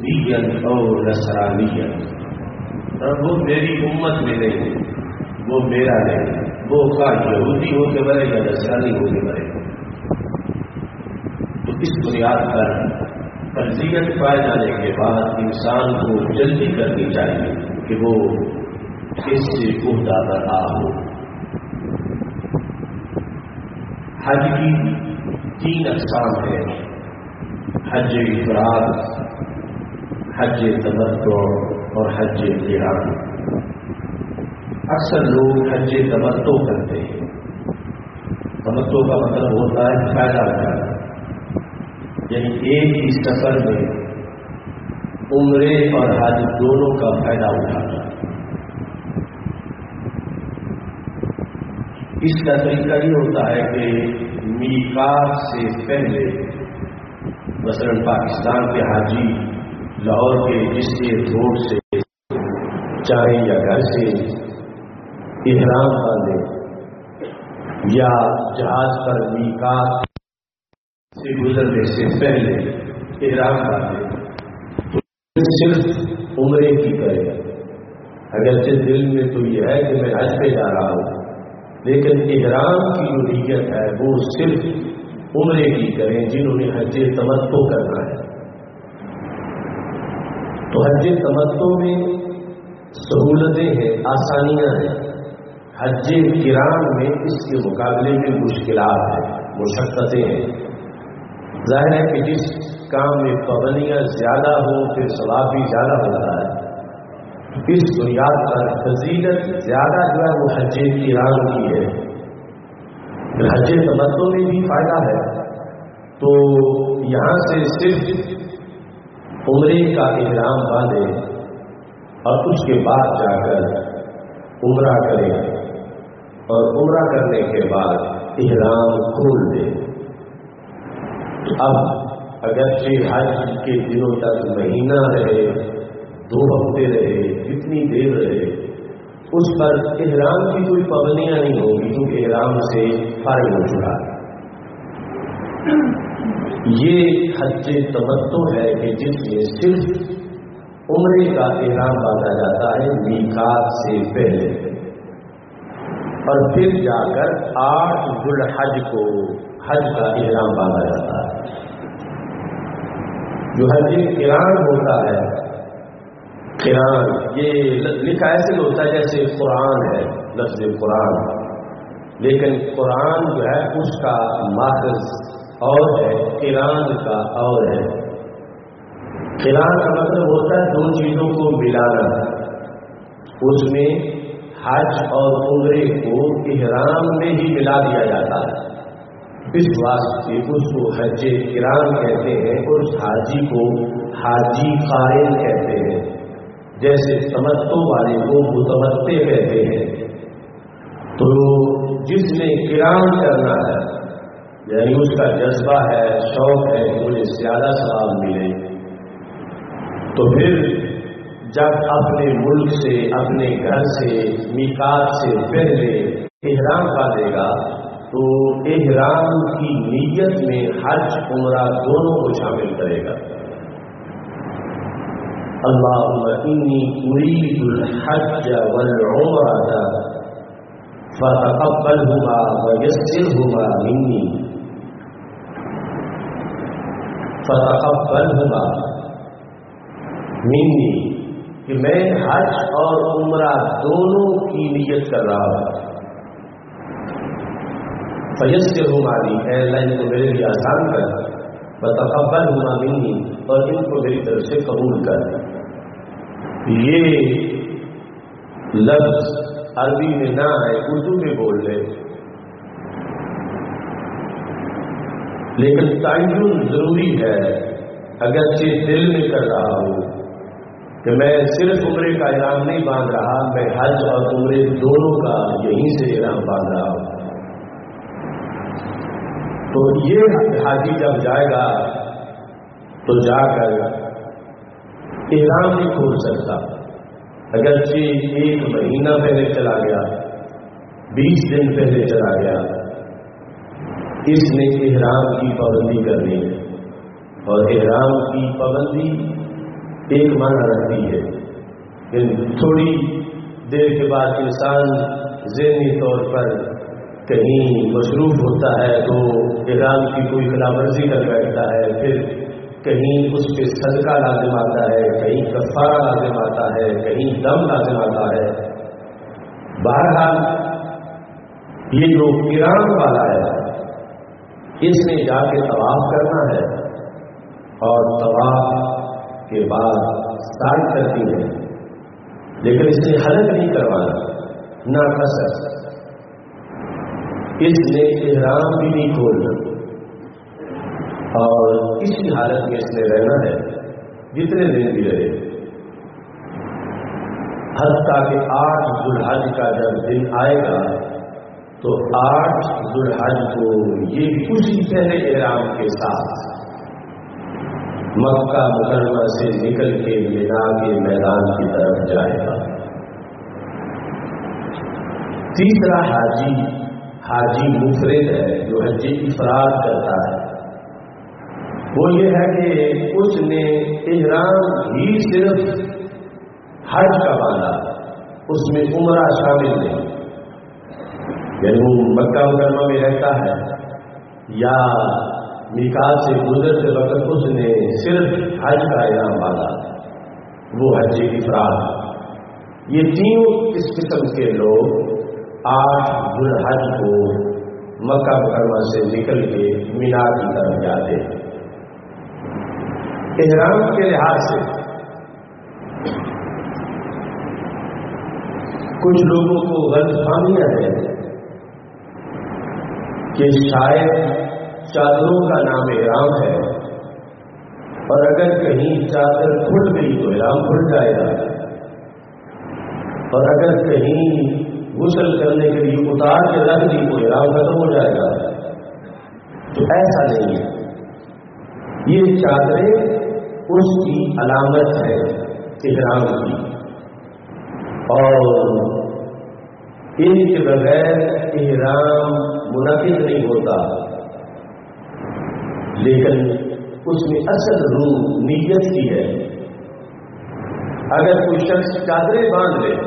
یہودیت اور نصرانیت، اور وہ میری امت میں نہیں، وہ میرا نہیں، وہ خواہ یہودی ہو کے مرے یا نصرانی ہو کے مرے۔ تو اس بنیاد پر فرضیت پائے جانے کے بعد انسان کو جلدی کرنی چاہیے کہ وہ اس سے عہدہ برآ ہو۔ حج کی 3 اقسام ہیں: حج افراد، حج تمتع اور حج قران۔ اکثر لوگ حج تمتع کرتے ہیں۔ تمتع کا مطلب ہوتا ہے فائدہ اٹھانا، یعنی ایک ہی سفر میں عمرے اور حج دونوں کا فائدہ اٹھانا۔ اس کا طریقہ یہ ہوتا ہے کہ میقات سے پہلے مثلا پاکستان کے حاجی لاہور کے جس ایئرپورٹ سے چاہیں یا گھر سے احرام باندھے یا جہاز پر میقات سے گزرنے سے پہلے احرام باندھے تو صرف عمرے کی کرے۔ اگرچہ دل میں تو یہ ہے کہ میں حج پہ جا رہا ہوں، لیکن احرام کی جو نیت ہے وہ صرف عمرے کی کریں جنہوں نے حج تمتع کرنا ہے۔ تو حج تمتع میں سہولتیں ہیں، آسانیاں ہیں۔ حج قران میں اس کے مقابلے میں مشکلات ہیں، مشقتیں ہیں۔ ظاہر ہے کہ جس کام میں پابندیاں زیادہ ہوں پھر ثواب بھی زیادہ ہوتا ہے۔ اس بنیاد پر فضیلت زیادہ جو ہے وہ حج قران کی ہے۔ حج تمتع میں بھی فائدہ ہے، تو یہاں سے صرف عمرے کا احرام باندھے اور اس کے بعد جا کر عمرہ کرے اور عمرہ کرنے کے بعد احرام کھول دے۔ اب اگرچہ حج کے دنوں تک مہینہ رہے، 2 ہفتے رہے، جتنی دیر رہے، اس پر احرام کی کوئی پابندیاں نہیں ہوگی کیونکہ احرام سے فارغ ہو چکا ہے۔ یہ حج تمتع ہے کہ جس میں صرف عمرے کا احرام باندھا جاتا ہے میقات سے پہلے، اور پھر جا کر 8 ذو الحج کو حج کا احرام باندھا جاتا ہے۔ جو حج قران ہوتا ہے، قران یہ لکھا ایسے ہوتا ہے جیسے قرآن ہے، لفظ قرآن، لیکن قرآن جو ہے اس کا ماخذ اور ہے، قران کا اور ہے۔ قران کا مطلب ہوتا ہے 2 چیزوں کو ملانا۔ اس میں حج اور عمرے کو احرام میں ہی ملا دیا جاتا ہے، اس واسطے اس کو حج قران کہتے ہیں، اور اس حاجی کو حاجی قارن کہتے ہیں۔ جیسے تمتع والے کو متمتع کہتے ہیں۔ تو جس نے قران کرنا ہے، یعنی اس کا جذبہ ہے، شوق ہے کہ مجھے زیادہ ثواب ملے، تو پھر جب اپنے ملک سے، اپنے گھر سے، میقات سے پہلے احرام باندھے گا تو احرام کی نیت میں حج عمرہ دونوں کو شامل کرے گا۔ اللہم انی ارید الحج والعمرۃ فتقبلہما ویسرہما منی، فتقبلہما منی، کہ میں حج اور عمرہ دونوں کی نیت کر رہا ہوں۔ فیسرہما لی، اے اللہ ان کو میرے لیے آسان کر، فتقبلہما منی، اور ان کو میری طرف سے قبول کر۔ یہ لفظ عربی میں نہ ہے، اردو میں بول رہے، لیکن تعین ضروری ہے۔ اگرچہ دل میں کر رہا ہوں کہ میں صرف عمرے کا احرام نہیں باندھ رہا، میں حج اور عمرے دونوں کا یہیں سے احرام باندھ رہا ہوں۔ تو یہ حاجی جب جائے گا تو جا کر احرام نہیں کھول سکتا، اگرچہ 1 مہینہ پہلے چلا گیا، 20 دن پہلے چلا گیا، اس نے احرام کی پابندی کرنی ہے، اور احرام کی پابندی ایک معنی رکھتی ہے، لیکن تھوڑی دیر کے بعد انسان ذہنی طور پر کہیں مصروف ہوتا ہے تو احرام کی کوئی خلاف ورزی کر بیٹھتا ہے، پھر کہیں اس پہ صدقہ لازم آتا ہے، کہیں کفارہ لازم آتا ہے، کہیں دم لازم آتا ہے۔ بہرحال یہ جو قران والا ہے اس نے جا کے طواف کرنا ہے اور طواف کے بعد سعی کرتی ہے، لیکن اس نے حلق نہیں کروانا، نہ قصر، اس نے احرام بھی نہیں کھولنا اور اسی حالت میں اس نے رہنا ہے جتنے دن بھی رہے، حتیٰ کہ 8 ذوالحج کا جب دن آئے گا تو 8 ذوالحج کو یہ اسی پہلے احرام کے ساتھ مکہ مکرمہ سے نکل کے مینا کے میدان کی طرف جائے گا۔ تیسرا حاجی مفرد ہے جو حج افراد کرتا ہے، وہ یہ ہے کہ اس نے احرام ہی صرف حج کا باندھا، اس میں عمرہ شامل نہیں، یعنی وہ مکہ مکرمہ میں رہتا ہے یا میقات سے گزرتے وقت اس نے صرف حج کا احرام باندھا، وہ حج افراد۔ یہ تینوں اس قسم کے لوگ 8 ذوالحج کو مکہ مکرمہ سے نکل کے مینا کی طرف جاتے ہیں۔ احرام کے لحاظ سے کچھ لوگوں کو غلط فہمیاں ہے کہ شاید چادروں کا نام احرام ہے اور اگر کہیں چادر کھل گئی تو احرام کھل جائے گا، اور اگر کہیں غسل کرنے کے لیے اتار کے رکھ دی تو احرام ختم ہو جائے گا، تو ایسا نہیں ہے۔ یہ چادریں اس کی علامت ہے احرام کی، اور ان کے بغیر احرام منعقد نہیں ہوتا، لیکن اس میں اصل روح نیت کی ہے۔ اگر کوئی شخص چادریں باندھ لے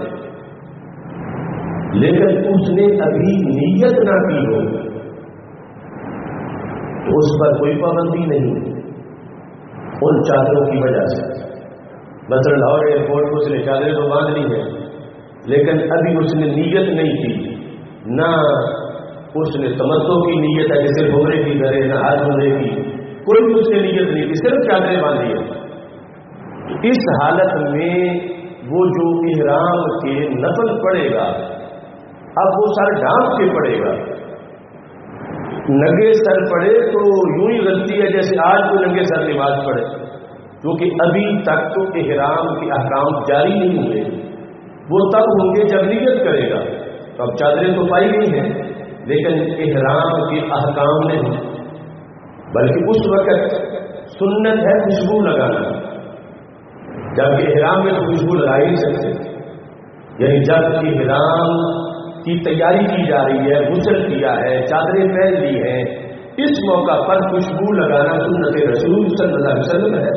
لیکن اس نے ابھی نیت نہ کی ہو تو اس پر کوئی پابندی نہیں ان چادروں کی وجہ سے۔ مثلا لاہور ایئرپورٹ کو اس نے چادریں تو باندھ لی ہے لیکن ابھی اس نے نیت نہیں کی، نہ اس نے تمتع کی نیت ہے کہ صرف عمرے کی کرے، نہ حج عمرے کی، کوئی اس نے نیت نہیں کی، صرف چادریں باندھی ہے۔ اس حالت میں وہ جو احرام کے نفل پڑے گا اب وہ سر ڈھانپ کے پڑے گا، ننگے سر پڑے تو یوں ہی غلطی ہے جیسے آج کو ننگے سر نماز پڑھے، کیونکہ ابھی تک تو احرام کے احکام جاری نہیں ہوئے، وہ تب ہوں گے جب نیت کرے گا۔ تو اب چادریں تو پائی گئی ہیں لیکن احرام کے احکام نہیں، بلکہ اس وقت سنت ہے خوشبو لگانا، جبکہ احرام میں تو خوشبو لگا ہی نہیں سکتے، یعنی جب احرام کی تیاری کی جا رہی ہے، غسل کیا ہے، چادریں پہن لی ہیں، اس موقع پر خوشبو لگانا سنت رسول صلی اللہ علیہ وسلم ہے،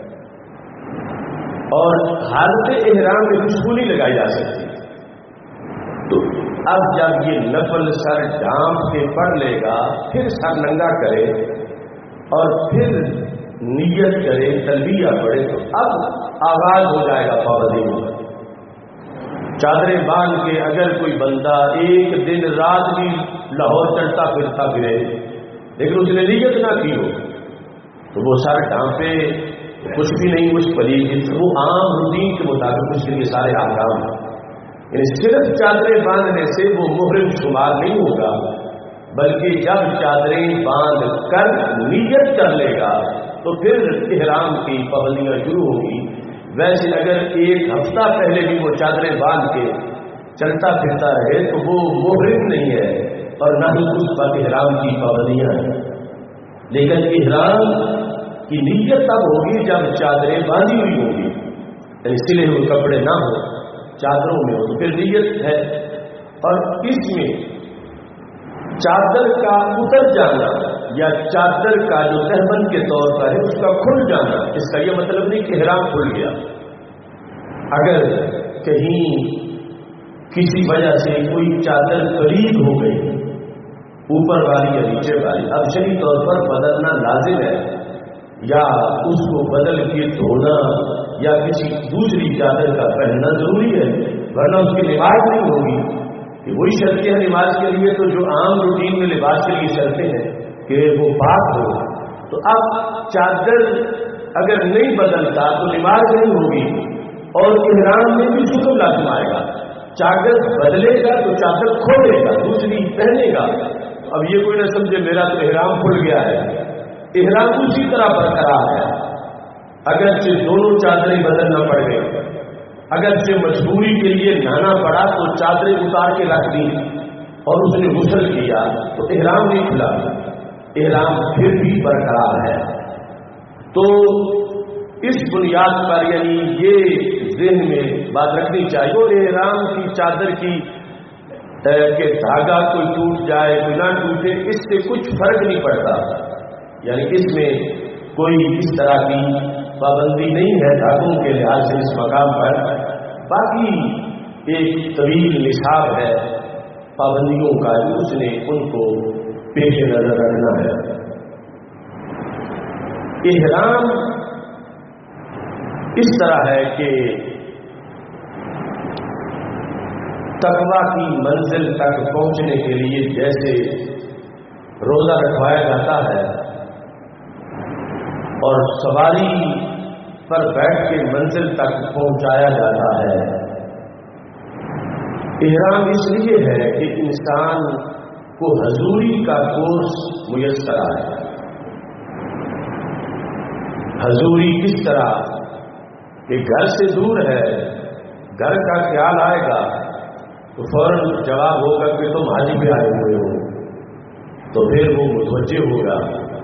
اور حالت احرام میں خوشبو نہیں لگائی جا سکتی۔ تو اب جب یہ نفل سر ڈھانپ کے پڑھ لے گا، پھر سر ننگا کرے اور پھر نیت کرے، تلبیہ پڑھے، تو اب آغاز ہو جائے گا پابندی میں۔ چادریں باندھ کے اگر کوئی بندہ ایک دن رات بھی لاہور چڑھتا پھرتا پھرے لیکن اس نے نیت نہ کی ہو تو وہ سر ڈھانپے، کچھ بھی نہیں، کچھ پلیز، وہ عام روٹین کے مطابق اس کے لیے سارے احکام ہیں۔ یعنی صرف چادریں باندھنے سے وہ محرم شمار نہیں ہوگا، بلکہ جب چادریں باندھ کر نیت کر لے گا تو پھر احرام کی پابندیاں شروع ہوگی۔ ویسے اگر ایک ہفتہ پہلے بھی وہ چادریں باندھ کے چلتا پھرتا رہے تو وہ محرم نہیں ہے اور نہ ہی اس پر احرام کی پابندیاں ہیں، لیکن احرام کی نیت تب ہوگی جب چادریں باندھی ہوئی ہوگی، یعنی سلے ہوئے کپڑے نہ ہو، چادروں میں ہو تو پھر نیت ہے۔ اور اس میں چادر کا اتر جانا یا چادر کا جو تہبند کے طور پر ہے اس کا کھل جانا، اس کا یہ مطلب نہیں کہ احرام کھل گیا۔ اگر کہیں کسی وجہ سے کوئی چادر قریب ہو گئی، اوپر والی یا نیچے والی، اب شرعی طور پر بدلنا لازم ہے، یا اس کو بدل کے دھونا یا کسی دوسری چادر کا پہننا ضروری ہے، ورنہ اس کی نماز نہیں ہوگی۔ کہ وہی شرطیں ہیں نماز کے لیے تو جو عام روٹین میں لباس کے لیے شرطیں ہیں کہ وہ پاک ہو، تو اب چادر اگر نہیں بدلتا تو نماز نہیں ہوگی اور احرام میں بھی حکم لازم آئے گا۔ چادر بدلے گا تو چادر کھولے گا، دوسری پہنے گا۔ اب یہ کوئی نہ سمجھے میرا تو احرام کھل گیا ہے، احرام اسی طرح برقرار ہے، اگرچہ دونوں چادریں بدلنا پڑ گئی، اگرچہ مجبوری کے لیے نہانا پڑا تو چادریں اتار کے رکھ دی اور اس نے غسل کیا تو احرام نہیں کھلا، احرام پھر بھی برقرار ہے۔ تو اس بنیاد پر یعنی یہ ذہن میں بات رکھنی چاہیے، اور احرام کی چادر کی کہ دھاگا کوئی ٹوٹ جائے کوئی نہ ٹوٹے اس سے کچھ فرق نہیں پڑتا، یعنی اس میں کوئی اس طرح کی پابندی نہیں ہے دھاگوں کے لحاظ سے اس مقام پر۔ باقی ایک طویل نصاب ہے پابندیوں کا جو اس نے ان کو پیش نظر رکھنا ہے۔ احرام اس طرح ہے کہ تقویٰ کی منزل تک پہنچنے کے لیے جیسے روزہ رکھوایا جاتا ہے اور سواری پر بیٹھ کے منزل تک پہنچایا جاتا ہے، احرام اس لیے ہے کہ انسان کو حضوری کا کورس میسر آئے۔ حضوری کس طرح کہ گھر سے دور ہے، گھر کا خیال آئے گا تو فوراً جواب ہوگا کہ تم حج پہ آئے ہوئے ہو، تو پھر وہ متوجہ ہوگا۔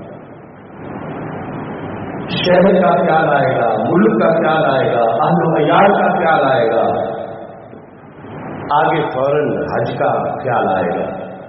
شہر کا خیال آئے گا، ملک کا خیال آئے گا، اہل و عیال کا خیال آئے گا، آگے فوراً حج کا خیال آئے گا۔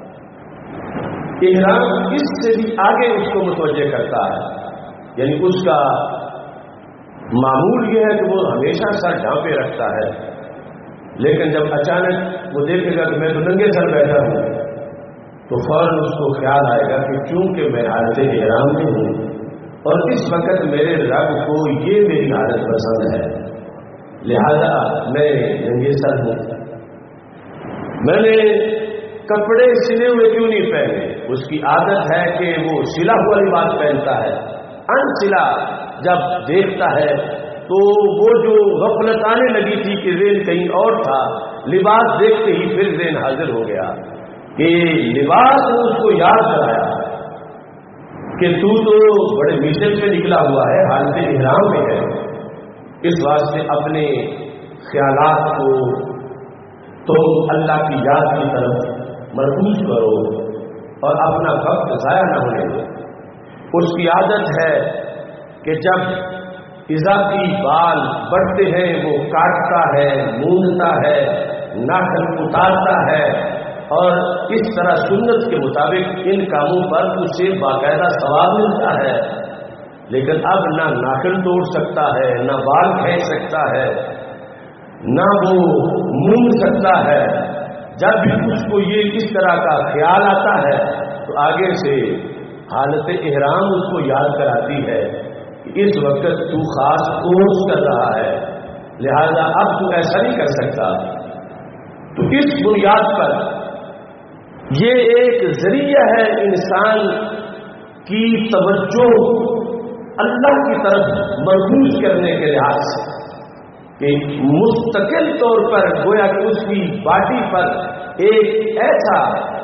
احرام اس سے بھی آگے اس کو متوجہ کرتا ہے، یعنی اس کا معمول یہ ہے کہ وہ ہمیشہ سر ڈھانپے رکھتا ہے، لیکن جب اچانک وہ دیکھے گا کہ میں تو ننگے سر بیٹھا ہوں تو فوراً اس کو خیال آئے گا کہ چونکہ میں حالت احرام میں ہوں اور اس وقت میرے رب کو یہ میری حالت پسند ہے، لہذا میں ننگے سر ہوں۔ میں نے کپڑے سلے ہوئے کیوں نہیں پہنے؟ اس کی عادت ہے کہ وہ سلا ہوا لباس پہنتا ہے، ان سلا جب دیکھتا ہے تو وہ جو غفلت آنے لگی تھی کہ ذہن کہیں اور تھا، لباس دیکھتے ہی پھر ذہن حاضر ہو گیا کہ لباس نے اس کو یاد کرایا کہ تو بڑے مشن سے نکلا ہوا ہے، حالت احرام میں ہے، اس واسطے اپنے خیالات کو تو اللہ کی یاد کی طرف مرکوز کرو اور اپنا وقت ضائع نہ ہونے دو۔ اس کی عادت ہے کہ جب اضافی بال بڑھتے ہیں وہ کاٹتا ہے، مونڈتا ہے، ناخن اتارتا ہے، اور اس طرح سنت کے مطابق ان کاموں پر اسے باقاعدہ ثواب ملتا ہے، لیکن اب نہ ناخن توڑ سکتا ہے، نہ بال کھینچ سکتا ہے، نہ وہ مونڈ سکتا ہے۔ جب بھی اس کو یہ اس طرح کا خیال آتا ہے تو آگے سے حالت احرام اس کو یاد کراتی ہے کہ اس وقت تو خاص کورس کر رہا ہے، لہذا اب تو ایسا نہیں کر سکتا۔ تو اس بنیاد پر یہ ایک ذریعہ ہے انسان کی توجہ اللہ کی طرف مرکوز کرنے کے لحاظ سے، کہ مستقل طور پر گویا کہ اس کی باڈی پر ایک ایسا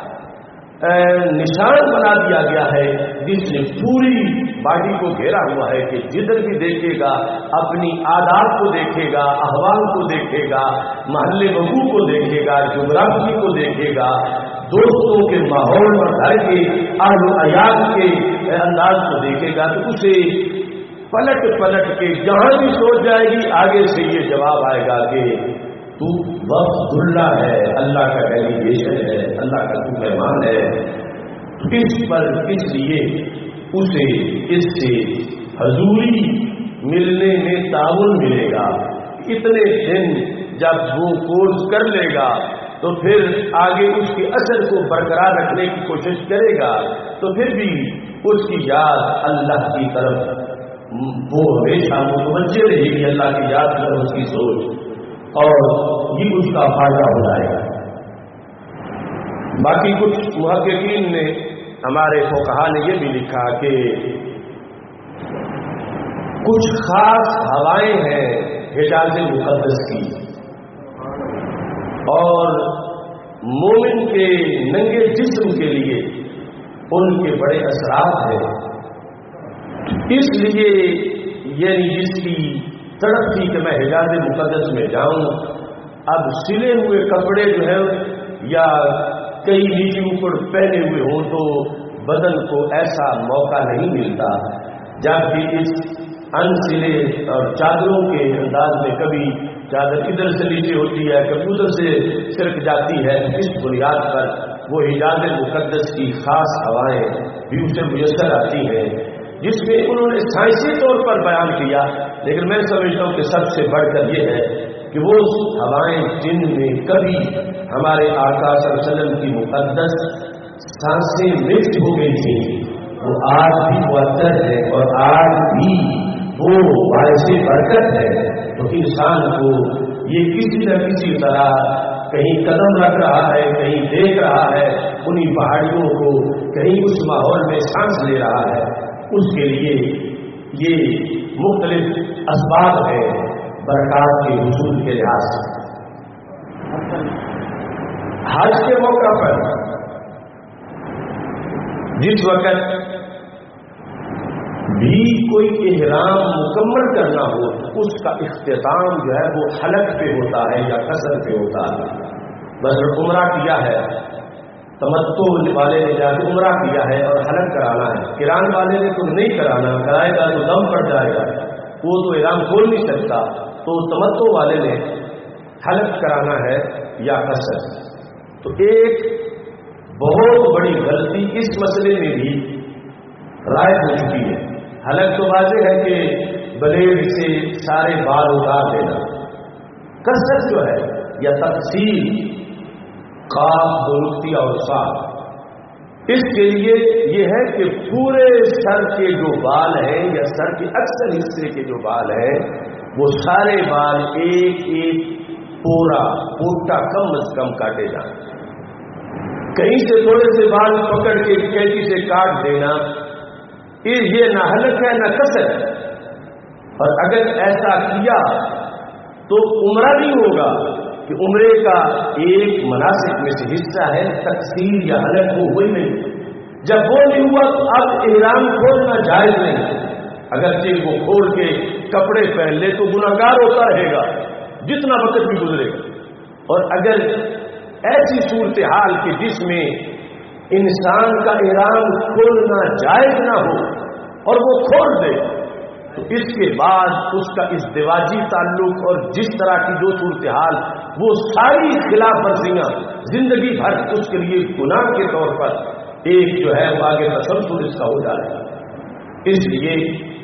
نشان بنا دیا گیا ہے جس نے پوری باڈی کو گھیرا ہوا ہے کہ جدھر بھی دیکھے گا اپنی عادات کو دیکھے گا، احوال کو دیکھے گا، محلے وقوع کو دیکھے گا، جغرافی کو دیکھے گا، دوستوں کے ماحول اور گھر کے اہل و عیال کے انداز کو دیکھے گا، تو اسے پلٹ پلٹ کے جہاں بھی سوچ جائے گی آگے سے یہ جواب آئے گا کہ تو وفد اللہ ہے، اللہ کا ڈیلیگیشن ہے، اللہ کا تو مہمان ہے، اس پر اس لیے اسے اس سے حضوری ملنے میں تعاون ملے گا. اتنے دن جب وہ کورس کر لے گا تو پھر آگے اس کے اثر کو برقرار رکھنے کی کوشش کرے گا، تو پھر بھی اس کی یاد اللہ کی طرف وہ ہمیشہ متوجہ رہے گی، اللہ کی یاد کر اس کی سوچ، اور یہ اس کا فائدہ ہو جائے گا. باقی کچھ محققین نے، ہمارے فقہا نے یہ بھی لکھا کہ کچھ خاص ہوائیں ہیں حجاز مقدس کی، اور مومن کے ننگے جسم کے لیے ان کے بڑے اثرات ہیں. اس لیے یعنی جس کی تڑپ تھی کہ میں حجاز مقدس میں جاؤں، اب سلے ہوئے کپڑے جو ہیں یا کئی نیچے اوپر پہنے ہوئے ہوں تو بدن کو ایسا موقع نہیں ملتا، جبکہ اس انسلے اور چادروں کے انداز میں کبھی چادر ادھر سے نیچے ہوتی ہے، کبھی ادھر سے سرک جاتی ہے. اس بنیاد پر وہ حجاز مقدس کی خاص ہوائیں بھی اسے میسر آتی ہیں، جس میں انہوں نے سائنسی طور پر بیان کیا. لیکن میں سمجھتا ہوں کہ سب سے بڑھ کر یہ ہے کہ وہ ہوائیں جن میں کبھی ہمارے آقا صلی اللہ علیہ وسلم کی مقدس سانسیں مکس ہو گئی تھیں، وہ آج بھی مؤثر ہے اور آج بھی وہ باعث برکت ہے. تو انسان کو یہ کسی نہ کسی طرح کہیں قدم رکھ رہا ہے، کہیں دیکھ رہا ہے انہی پہاڑیوں کو، کہیں اس ماحول میں سانس لے رہا ہے. اس کے لیے یہ مختلف اسباب ہیں برکات کے حصول کے لحاظ سے. حج کے موقع پر جس وقت بھی کوئی احرام مکمل کرنا ہو، اس کا اختتام جو ہے وہ حلق پہ ہوتا ہے یا قصر پہ ہوتا ہے. مثلا عمرہ کیا ہے، تمتع والے نے جا کے عمرہ کیا ہے اور حلق کرانا ہے، قران والے نے تو نہیں کرانا، کرائے گا تو دم پڑ جائے گا، وہ تو احرام کھول نہیں سکتا. تو تمتع والے نے حلق کرانا ہے یا قصر. تو ایک بہت بڑی غلطی اس مسئلے میں بھی رائج ہو چکی ہے. حلق تو واضح ہے کہ بلیڈ سے سارے بال اتار دینا. قصر جو ہے یا تفصیل قاف درستی اور صاف، اس کے لیے یہ ہے کہ پورے سر کے جو بال ہیں یا سر کے اکثر حصے کے جو بال ہیں وہ سارے بال ایک ایک پورا پوٹا کم از کم کاٹے جائیں. کہیں سے تھوڑے سے بال پکڑ کے کینچی سے کاٹ دینا یہ نہ حلق ہے نہ قصر ہے. اور اگر ایسا کیا تو عمرہ نہیں ہوگا کہ عمرے کا ایک مناسک میں سے حصہ ہے تقصیر یا حلق، وہ ہوئی نہیں. جب وہ نہیں ہوا تو اب احرام کھولنا جائز نہیں. اگرچہ وہ کھول کے کپڑے پہن لے تو گناہگار ہوتا رہے گا جتنا وقت بھی گزرے گا. اور اگر ایسی صورتحال کہ جس میں انسان کا احرام کھولنا جائز نہ ہو اور وہ کھول دے، تو اس کے بعد اس کا ازدواجی تعلق اور جس طرح کی جو صورتحال، وہ ساری خلاف ورزیاں زندگی بھر اس کے لیے گناہ کے طور پر ایک جو ہے وہ آگے تسلسل اس کا ہو جائے گا. اس لیے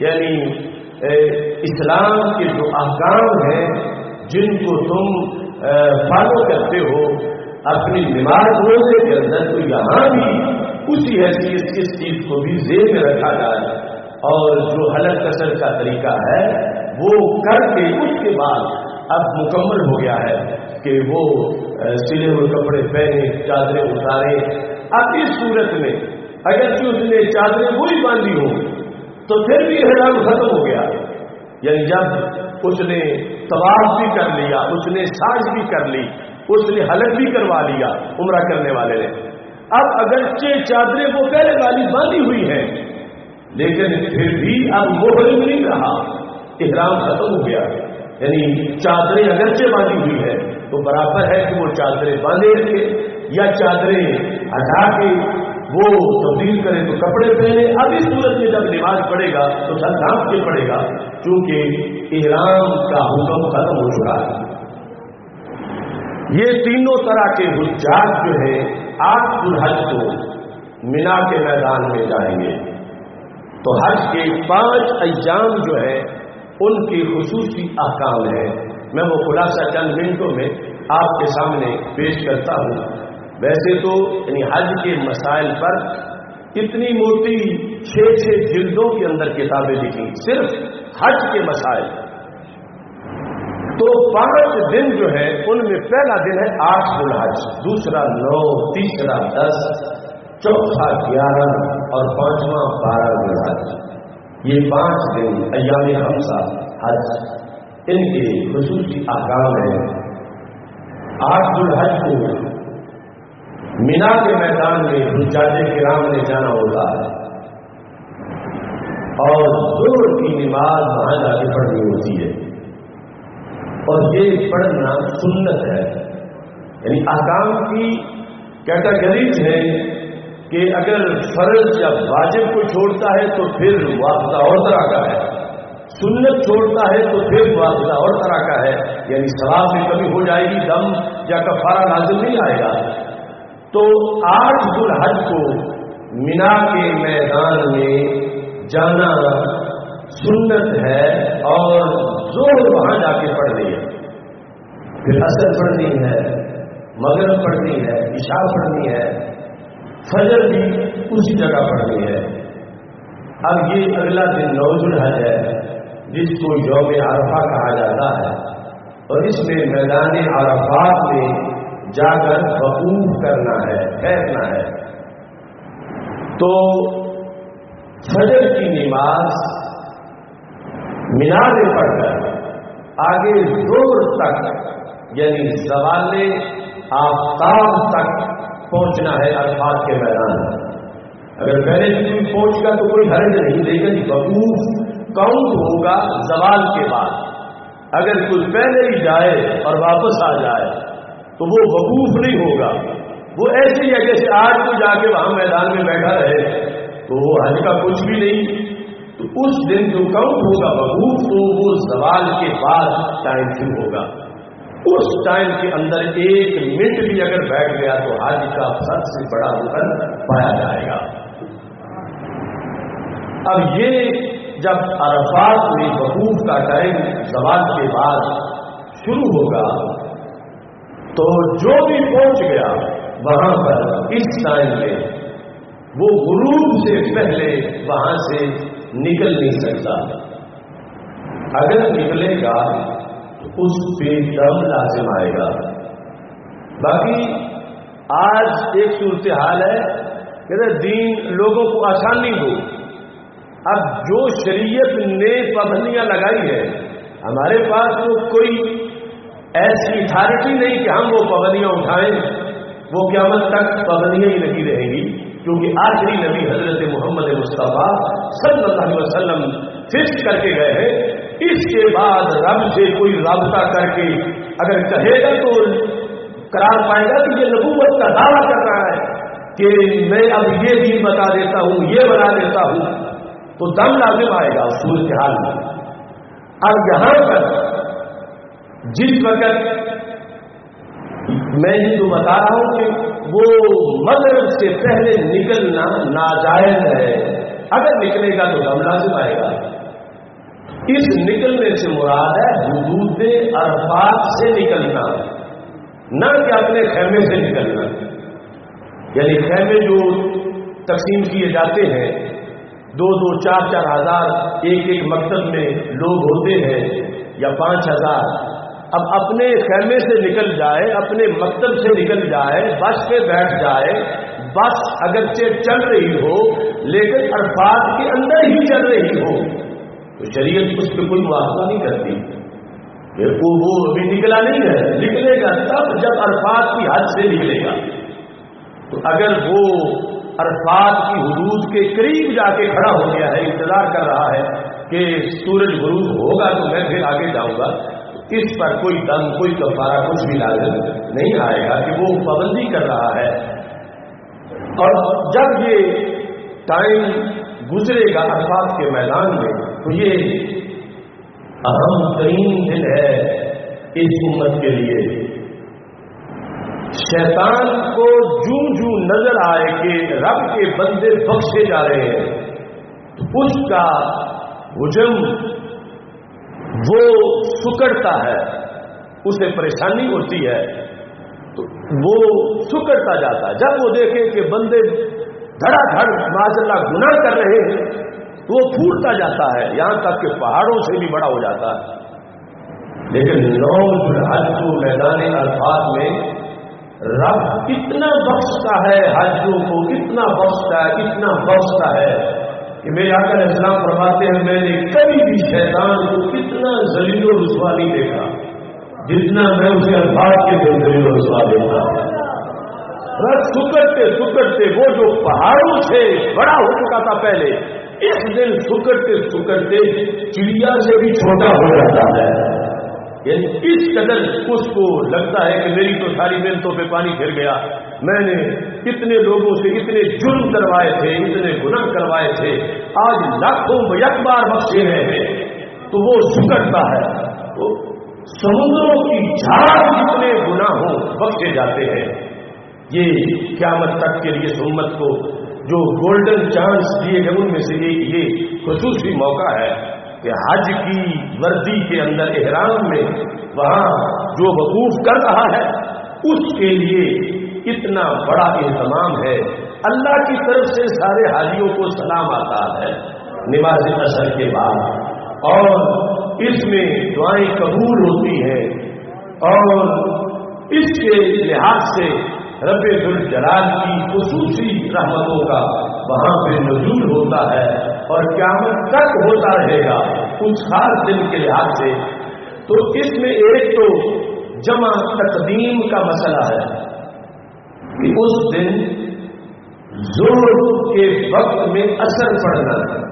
یعنی اسلام کے جو احکام ہیں جن کو تم فالو کرتے ہو اپنی نماز روزے کے اندر، تو یہاں بھی اسی حیثیت اس چیز کو بھی ذہن میں رکھا جائے. اور جو حلق قصر کا طریقہ ہے وہ کر کے اس کے بعد اب مکمل ہو گیا ہے کہ وہ سلے ہوئے کپڑے پہنے، چادریں اتارے. اب اس صورت میں اگر اس نے چادریں وہی باندھی ہوں تو پھر بھی احرام ختم ہو گیا. یعنی جب اس نے طواف بھی کر لیا، اس نے ساج بھی کر لی، اس نے حلق بھی کروا لیا عمرہ کرنے والے نے، اب اگرچہ چادریں وہ پہلے والی باندھی ہوئی ہیں لیکن پھر بھی اب محرم نہیں رہا، احرام ختم ہو گیا. یعنی چادریں اگرچہ باندھی ہوئی ہے تو برابر ہے کہ وہ چادریں باندھے رکھے یا چادریں ہٹا کے وہ تبدیل کرے تو کپڑے پہنے. اب اس صورت میں جب نماز پڑھے گا تو سر ڈھانپ کے پڑھے گا کیونکہ احرام کا حکم ختم ہو چکا ہے. یہ تینوں طرح کے حجاج جو ہیں 8 ذوالحج کو مینا کے میدان میں جائیں گے. تو حج کے 5 ایام جو ہے ان کی خصوصی احکام ہیں. میں وہ خلاصہ چند منٹوں میں آپ کے سامنے پیش کرتا ہوں. ویسے تو یعنی حج کے مسائل پر اتنی موٹی 6 جلدوں کے اندر کتابیں لکھی صرف حج کے مسائل. تو 5 دن جو ہے ان میں پہلا دن ہے 8 ذو الحج، دوسرا 9، تیسرا 10، چوتھا 11 اور 5واں 12 ذو الحج. یہ 5 دن ایام خمسہ حج ان کے خصوصی احکام ہیں. 8 ذو الحج کو مینا کے میدان میں حجاج کرام نے جانا ہوتا ہے اور ظہر کی نماز وہاں جا کے پڑھنی ہوتی ہے. اور یہ پڑھنا سنت ہے. یعنی احکام کی کیٹیگریز ہے کہ اگر فرض یا واجب کو چھوڑتا ہے تو پھر واقعہ اور طرح کا ہے، سنت چھوڑتا ہے تو پھر واقعہ اور طرح کا ہے. یعنی ثواب میں کمی ہو جائے گی، دم یا کفارہ لازم نہیں آئے گا. تو 8 ذو الحج کو مینا کے میدان میں جانا سنت ہے اور ظہر وہاں جا کے پڑھنی ہے، پھر عصر پڑھنی ہے، مغرب پڑھنی ہے، عشاء پڑھنی ہے، فجر بھی اسی جگہ پڑھنی ہے. اب یہ اگلا دن 9 ذو الحج ہے جس کو یوم عرفہ کہا جاتا ہے اور اس میں میدان عرفات میں جا کر وقوف کرنا ہے، ٹھہرنا ہے. تو فجر کی نماز مینا میں پڑھ کر آگے ظہر تک یعنی زوال آفتاب تک پہنچنا ہے عرفات کے میدان. اگر پہلے بھی کوئی پہنچ گا تو کوئی حرج نہیں، لیکن وقوف کاؤنٹ ہوگا زوال کے بعد. اگر کوئی پہلے ہی جائے اور واپس آ جائے تو وہ وقوف نہیں ہوگا. وہ ایسی ہے جیسے آج کو جا کے وہاں میدان میں بیٹھا رہے تو وہ حج کا کچھ بھی نہیں. تو اس دن جو کاؤنٹ ہوگا وقوف تو وہ زوال کے بعد ٹائم شروع ہوگا. اس ٹائم کے اندر 1 منٹ بھی اگر بیٹھ گیا تو حج کا سب سے بڑا رکن پایا جائے گا. اب یہ جب عرفات میں وقوف کا ٹائم زوال کے بعد شروع ہوگا تو جو بھی پہنچ گیا وہاں پر اس ٹائم میں وہ غروب سے پہلے وہاں سے نکل نہیں سکتا. اگر نکلے گا تو اس پہ دم لازم آئے گا. باقی آج ایک صورتحال ہے کہ دین لوگوں کو آسانی ہو. اب جو شریعت نے پابندیاں لگائی ہے ہمارے پاس تو کوئی ایسی اتھارٹی نہیں کہ ہم وہ پابندیاں اٹھائیں. وہ قیامت تک پابندیاں ہی لگی رہیں گی کیونکہ آخری نبی حضرت محمد مصطفیٰ صلی اللہ علیہ وسلم فکس کر کے گئے ہیں. اس کے بعد رب سے کوئی رابطہ کر کے اگر کہے گا تو قرار پائے گا کہ یہ نبوت کا دعویٰ کر رہا ہے کہ میں اب یہ دین بتا دیتا ہوں، یہ بنا دیتا ہوں، تو دم لازم آئے گا اس صورتحال میں. اب یہاں پر جس وقت میں یہ تو بتا رہا ہوں کہ وہ مغرب سے پہلے نکلنا ناجائز ہے. اگر نکلے گا تو دم لازم آئے گا. اس نکلنے سے مراد ہے حدود عرفات سے نکلنا، نہ کہ اپنے خیمے سے نکلنا. یعنی خیمے جو تقسیم کیے جاتے ہیں 2-2 4-4 ہزار ایک مکتب میں لوگ ہوتے ہیں یا 5,000. اب اپنے خیمے سے نکل جائے، اپنے مکتب سے نکل جائے، بس پہ بیٹھ جائے، بس اگرچہ چل رہی ہو لیکن عرفات کے اندر ہی چل رہی ہو تو شریعت اس پہ کوئی مواخذہ نہیں کرتی. وہ ابھی نکلا نہیں ہے، نکلے گا تب جب عرفات کی حد سے نکلے گا. تو اگر وہ عرفات کی حدود کے قریب جا کے کھڑا ہو گیا ہے، انتظار کر رہا ہے کہ سورج غروب ہوگا تو میں پھر آگے جاؤں گا، اس پر کوئی دم، کوئی کفارہ، کچھ بھی لازم نہیں آئے گا کہ وہ پابندی کر رہا ہے. اور جب یہ ٹائم گزرے گا عرفات کے میدان میں تو یہ اہم ترین دن ہے اس امت کے لیے. شیطان کو جوں جوں نظر آئے کہ رب کے بندے بخشے جا رہے ہیں تو اس کا حجم وہ سکڑتا ہے، اسے پریشانی ہوتی ہے تو وہ سکڑتا جاتا ہے. جب وہ دیکھے کہ بندے دھڑا دھڑ معاذاللہ گناہ کر رہے ہیں تو وہ پھولتا جاتا ہے، یہاں تک کہ پہاڑوں سے بھی بڑا ہو جاتا ہے. لیکن 9 ذوالحج کو میدان عرفات میں رب اتنا بخشتا ہے، حاجیوں کو اتنا بخشتا ہے، اتنا بخشتا ہے کہ میرے آقا علیہ السلام فرماتے ہیں میں نے کبھی بھی شیطان کو اتنا ذلیل و رسوا نہیں دیکھا جتنا میں اسے عرفات کے دن ذلیل و رسوا دیکھا. رب سکڑتے سکڑتے وہ جو پہاڑوں سے بڑا ہو چکا تھا پہلے، اس دن سکڑتے سکڑتے چڑیا سے بھی چھوٹا ہو جاتا ہے. یعنی اس قدر اس کو لگتا ہے کہ میری تو ساری محنتوں پہ پانی پھر گیا، میں نے کتنے لوگوں سے اتنے جرم کروائے تھے، اتنے گناہ کروائے تھے، آج لاکھوں یک بار بخشے ہیں تو وہ سکڑتا ہے. تو سمندروں کی جھاگ جتنے گناہ ہوں بخشے جاتے ہیں. یہ قیامت تک کے لیے امت کو جو گولڈن چانس دیے گئے ان میں سے یہ خصوصی موقع ہے کہ حج کی وردی کے اندر احرام میں وہاں جو وقوف کر رہا ہے اس کے لیے اتنا بڑا اہتمام ہے. اللہ کی طرف سے سارے حاجیوں کو سلام آتا ہے نماز عصر کے بعد، اور اس میں دعائیں قبول ہوتی ہیں، اور اس کے لحاظ سے رب ذوالجلال کی خصوصی رحمتوں کا وہاں پہ نزول ہوتا ہے اور قیامت تک ہوتا رہے گا کچھ خاص دن کے لحاظ سے. تو اس میں ایک تو جمع تقدیم کا مسئلہ ہے کہ اس دن ظہر کے وقت میں اثر پڑنا،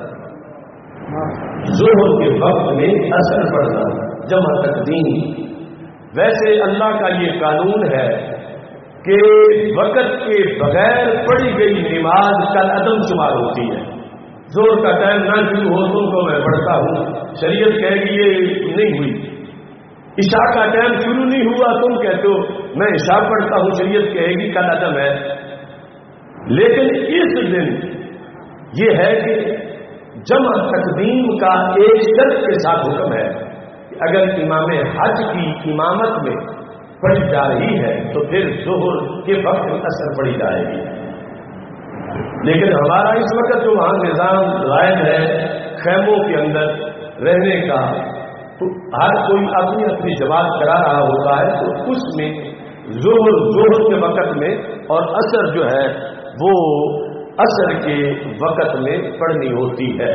ظہر کے وقت میں اثر پڑنا جمع تقدیم. ویسے اللہ کا یہ قانون ہے کہ وقت کے بغیر پڑھی گئی نماز کل عدم شمار ہوتی ہے. زور کا ٹائم نہ شروع ہو تم کو میں پڑھتا ہوں، شریعت کہے گی یہ نہیں ہوئی. عشاء کا ٹائم شروع نہیں ہوا تم کہتے ہو میں عشاء پڑھتا ہوں، شریعت کہے گی کل عدم ہے. لیکن اس دن یہ ہے کہ جمع تقدیم کا ایک شرط کے ساتھ حکم ہے کہ اگر امام حج کی امامت میں پڑھی جا رہی ہے تو پھر ظہر کے وقت میں اثر پڑی جائے گی. لیکن ہمارا اس وقت جو وہاں نظام رائج ہے خیموں کے اندر رہنے کا، تو ہر کوئی اپنی اپنی جماعت کرا رہا ہوتا ہے، تو اس میں ظہر کے وقت میں اور اثر جو ہے وہ اثر کے وقت میں پڑھنی ہوتی ہے.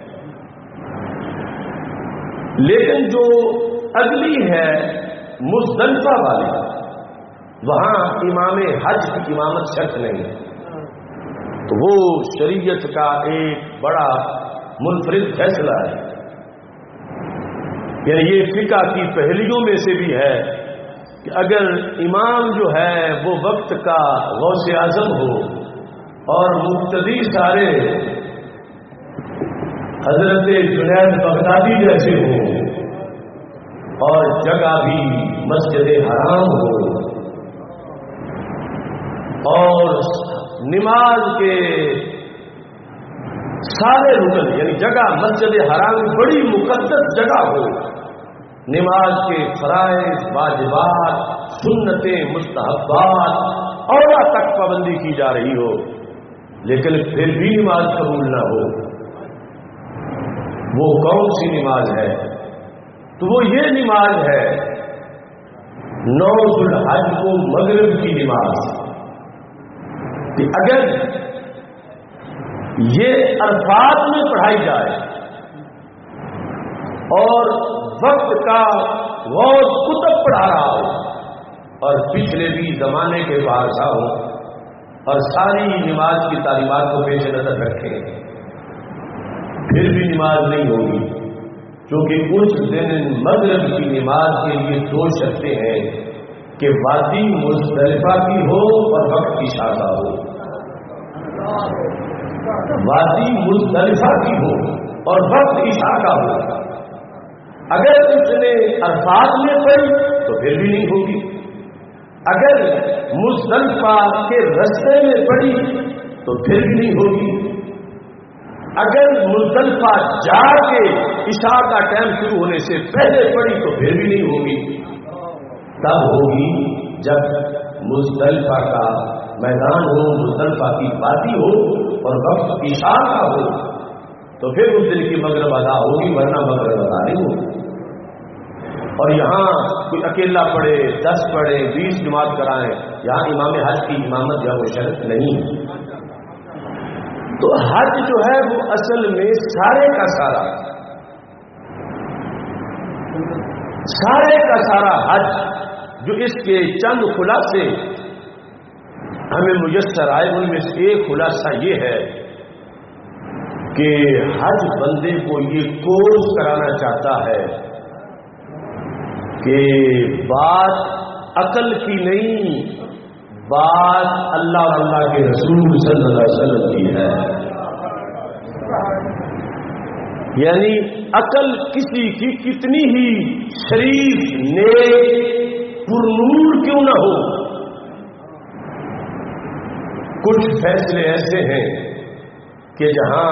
لیکن جو اگلی ہے مزدلفہ والی، وہاں امام حج کی امامت شرط نہیں، تو وہ شریعت کا ایک بڑا منفرد فیصلہ ہے. یعنی یہ فقہ کی پہلیوں میں سے بھی ہے کہ اگر امام جو ہے وہ وقت کا غوث اعظم ہو اور مقتدی سارے حضرت جنید بغدادی جیسے ہوں اور جگہ بھی مسجد حرام ہو اور نماز کے سارے رکن یعنی جگہ مسجد حرام بڑی مقدس جگہ ہو، نماز کے فرائض واجبات سنتیں مستحبات اولا تک پابندی کی جا رہی ہو، لیکن پھر بھی نماز قبول نہ ہو، وہ کون سی نماز ہے؟ تو وہ یہ نماز ہے 9 ذوالحج کو مغرب کی نماز، کہ اگر یہ عرفات میں پڑھائی جائے اور وقت کا غوث کتب پڑھا رہا ہو اور پچھلے بھی زمانے کے بادشاہ ہوں اور ساری نماز کی تعلیمات کو پیش نظر رکھیں، پھر بھی نماز نہیں ہوگی، کیونکہ اس دن مغرب کی نماز کے لیے 2 شرطیں ہیں کہ وادی مزدلفہ کی ہو اور وقت کی شادہ ہو. وادی مزدلفہ کی ہو اور وقت عشاء کا ہو. اگر اس نے عرفات میں پڑھی تو پھر بھی نہیں ہوگی، اگر مزدلفہ کے رستے میں پڑی تو پھر بھی نہیں ہوگی، اگر مزدلفہ جا کے عشاء کا ٹائم شروع ہونے سے پہلے پڑی تو پھر بھی نہیں ہوگی، تب ہوگی جب مزدلفہ کا میدان ہو، مزدلفہ کی وادی ہو اور وقت عشاء کا ہو، تو پھر اس دن کی مغرب ادا ہوگی، ورنہ مغرب ادا نہیں ہوگی۔ اور یہاں کوئی اکیلا پڑھے، 10 پڑھے، 20 جماعت کرائیں، یہاں امام حج کی امامت یا وہ شرط نہیں ہے۔ تو حج جو ہے وہ اصل میں سارے کا سارا حج جو اس کے چند خلاصے ہمیں میسر آئے، ان میں سے ایک خلاصہ یہ ہے کہ حج بندے کو یہ کورس کرانا چاہتا ہے کہ بات عقل کی نہیں، بات اللہ اور اللہ کے رسول صلی اللہ علیہ وسلم کی ہے۔ یعنی عقل کسی کی کتنی ہی شریف، نیک، پرنور کیوں نہ ہو، کچھ فیصلے ایسے ہیں کہ جہاں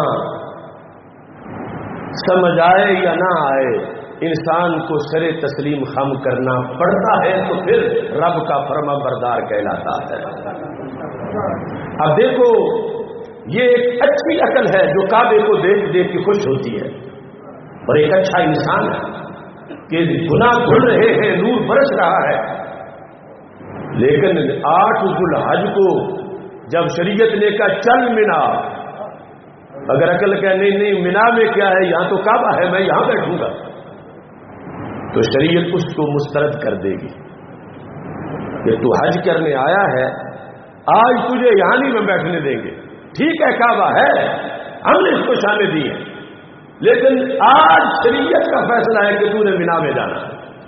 سمجھ آئے یا نہ آئے انسان کو سرے تسلیم خم کرنا پڑتا ہے، تو پھر رب کا فرما بردار کہلاتا ہے۔ اب دیکھو، یہ ایک اچھی عقل ہے جو کعبے کو دیکھ دیکھ کے خوش ہوتی ہے، اور ایک اچھا انسان ہے کہ گناہ دھل رہے ہیں، نور برس رہا ہے، لیکن 8 ذوالحج کو جب شریعت نے کہا چل منا، اگر عقل کہ نہیں منا میں کیا ہے، یہاں تو کعبہ ہے، میں یہاں بیٹھوں گا، تو شریعت اس کو مسترد کر دے گی کہ تو حج کرنے آیا ہے، آج تجھے یہاں نہیں میں بیٹھنے دیں گے۔ ٹھیک ہے کعبہ ہے، ہم نے اس کو شامل دی ہے، لیکن آج شریعت کا فیصلہ ہے کہ تو نے مینا میں جانا۔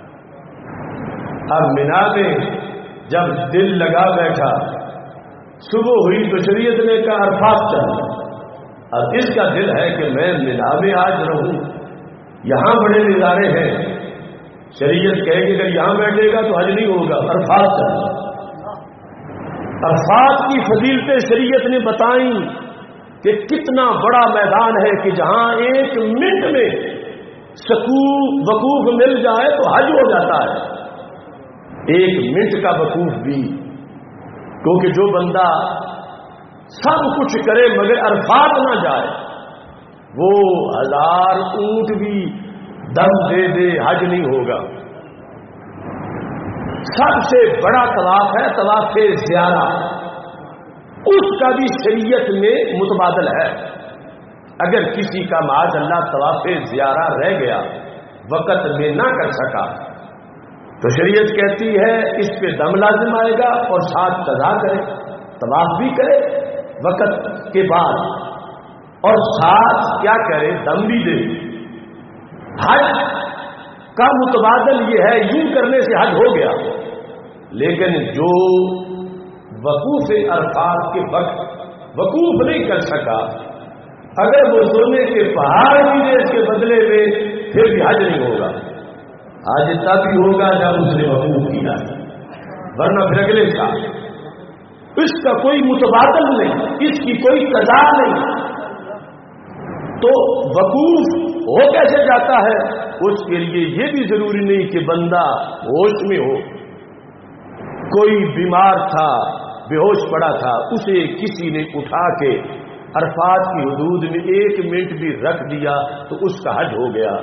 اب مینا میں جب دل لگا بیٹھا، صبح ہوئی تو شریعت نے کہا عرفات چل، اب اس کا دل ہے کہ میں مینا میں آج رہوں، یہاں بڑے نظارے ہیں، شریعت کہے کہ اگر یہاں بیٹھے گا تو حج نہیں ہوگا، عرفات چل۔ عرفات کی فضیلتیں شریعت نے بتائیں کہ کتنا بڑا میدان ہے کہ جہاں 1 منٹ میں سکون وقوف مل جائے تو حج ہو جاتا ہے، 1 منٹ کا وقوف بھی، کیونکہ جو بندہ سب کچھ کرے مگر عرفات نہ جائے، وہ 1000 اونٹ بھی دم دے دے حج نہیں ہوگا۔ سب سے بڑا طواف ہے طواف زیارہ، اس کا بھی شریعت میں متبادل ہے۔ اگر کسی کا معاذ اللہ طواف زیارہ رہ گیا، وقت میں نہ کر سکا، تو شریعت کہتی ہے اس پہ دم لازم آئے گا اور ساتھ قضا کرے، طواف بھی کرے وقت کے بعد اور ساتھ کیا کرے، دم بھی دے۔ حج کا متبادل یہ ہے، یوں کرنے سے حج ہو گیا، لیکن جو وقوف عرفات کے وقت وقوف نہیں کر سکا، اگر وہ سونے کے پہاڑ بھی دے اس کے بدلے میں، پھر بھی حج نہیں ہوگا۔ حج تب ہی ہوگا جب اس نے وقوف کیا، ورنہ پھر اگلے سال۔ اس کا کوئی متبادل نہیں، اس کی کوئی قضا نہیں۔ تو وقوف ہو کیسے جاتا ہے؟ اس کے لیے یہ بھی ضروری نہیں کہ بندہ ہوش میں ہو۔ کوئی بیمار تھا، بے ہوش پڑا تھا، اسے کسی نے اٹھا کے عرفات کی حدود میں 1 منٹ بھی رکھ دیا تو اس کا حج ہو گیا۔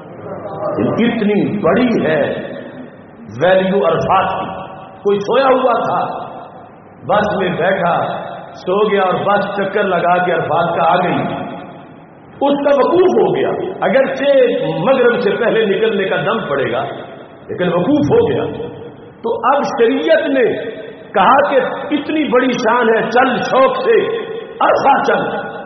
اتنی بڑی ہے ویلیو عرفات کی۔ کوئی سویا ہوا تھا، بس میں بیٹھا، سو گیا اور بس چکر لگا کے عرفات کا آ گئی، اس کا وقوف ہو گیا، اگرچہ مغرب سے پہلے نکلنے کا دم پڑے گا، لیکن وقوف ہو گیا۔ تو اب شریعت نے کہا کہ اتنی بڑی شان ہے، چل شوق سے عرفہ چل۔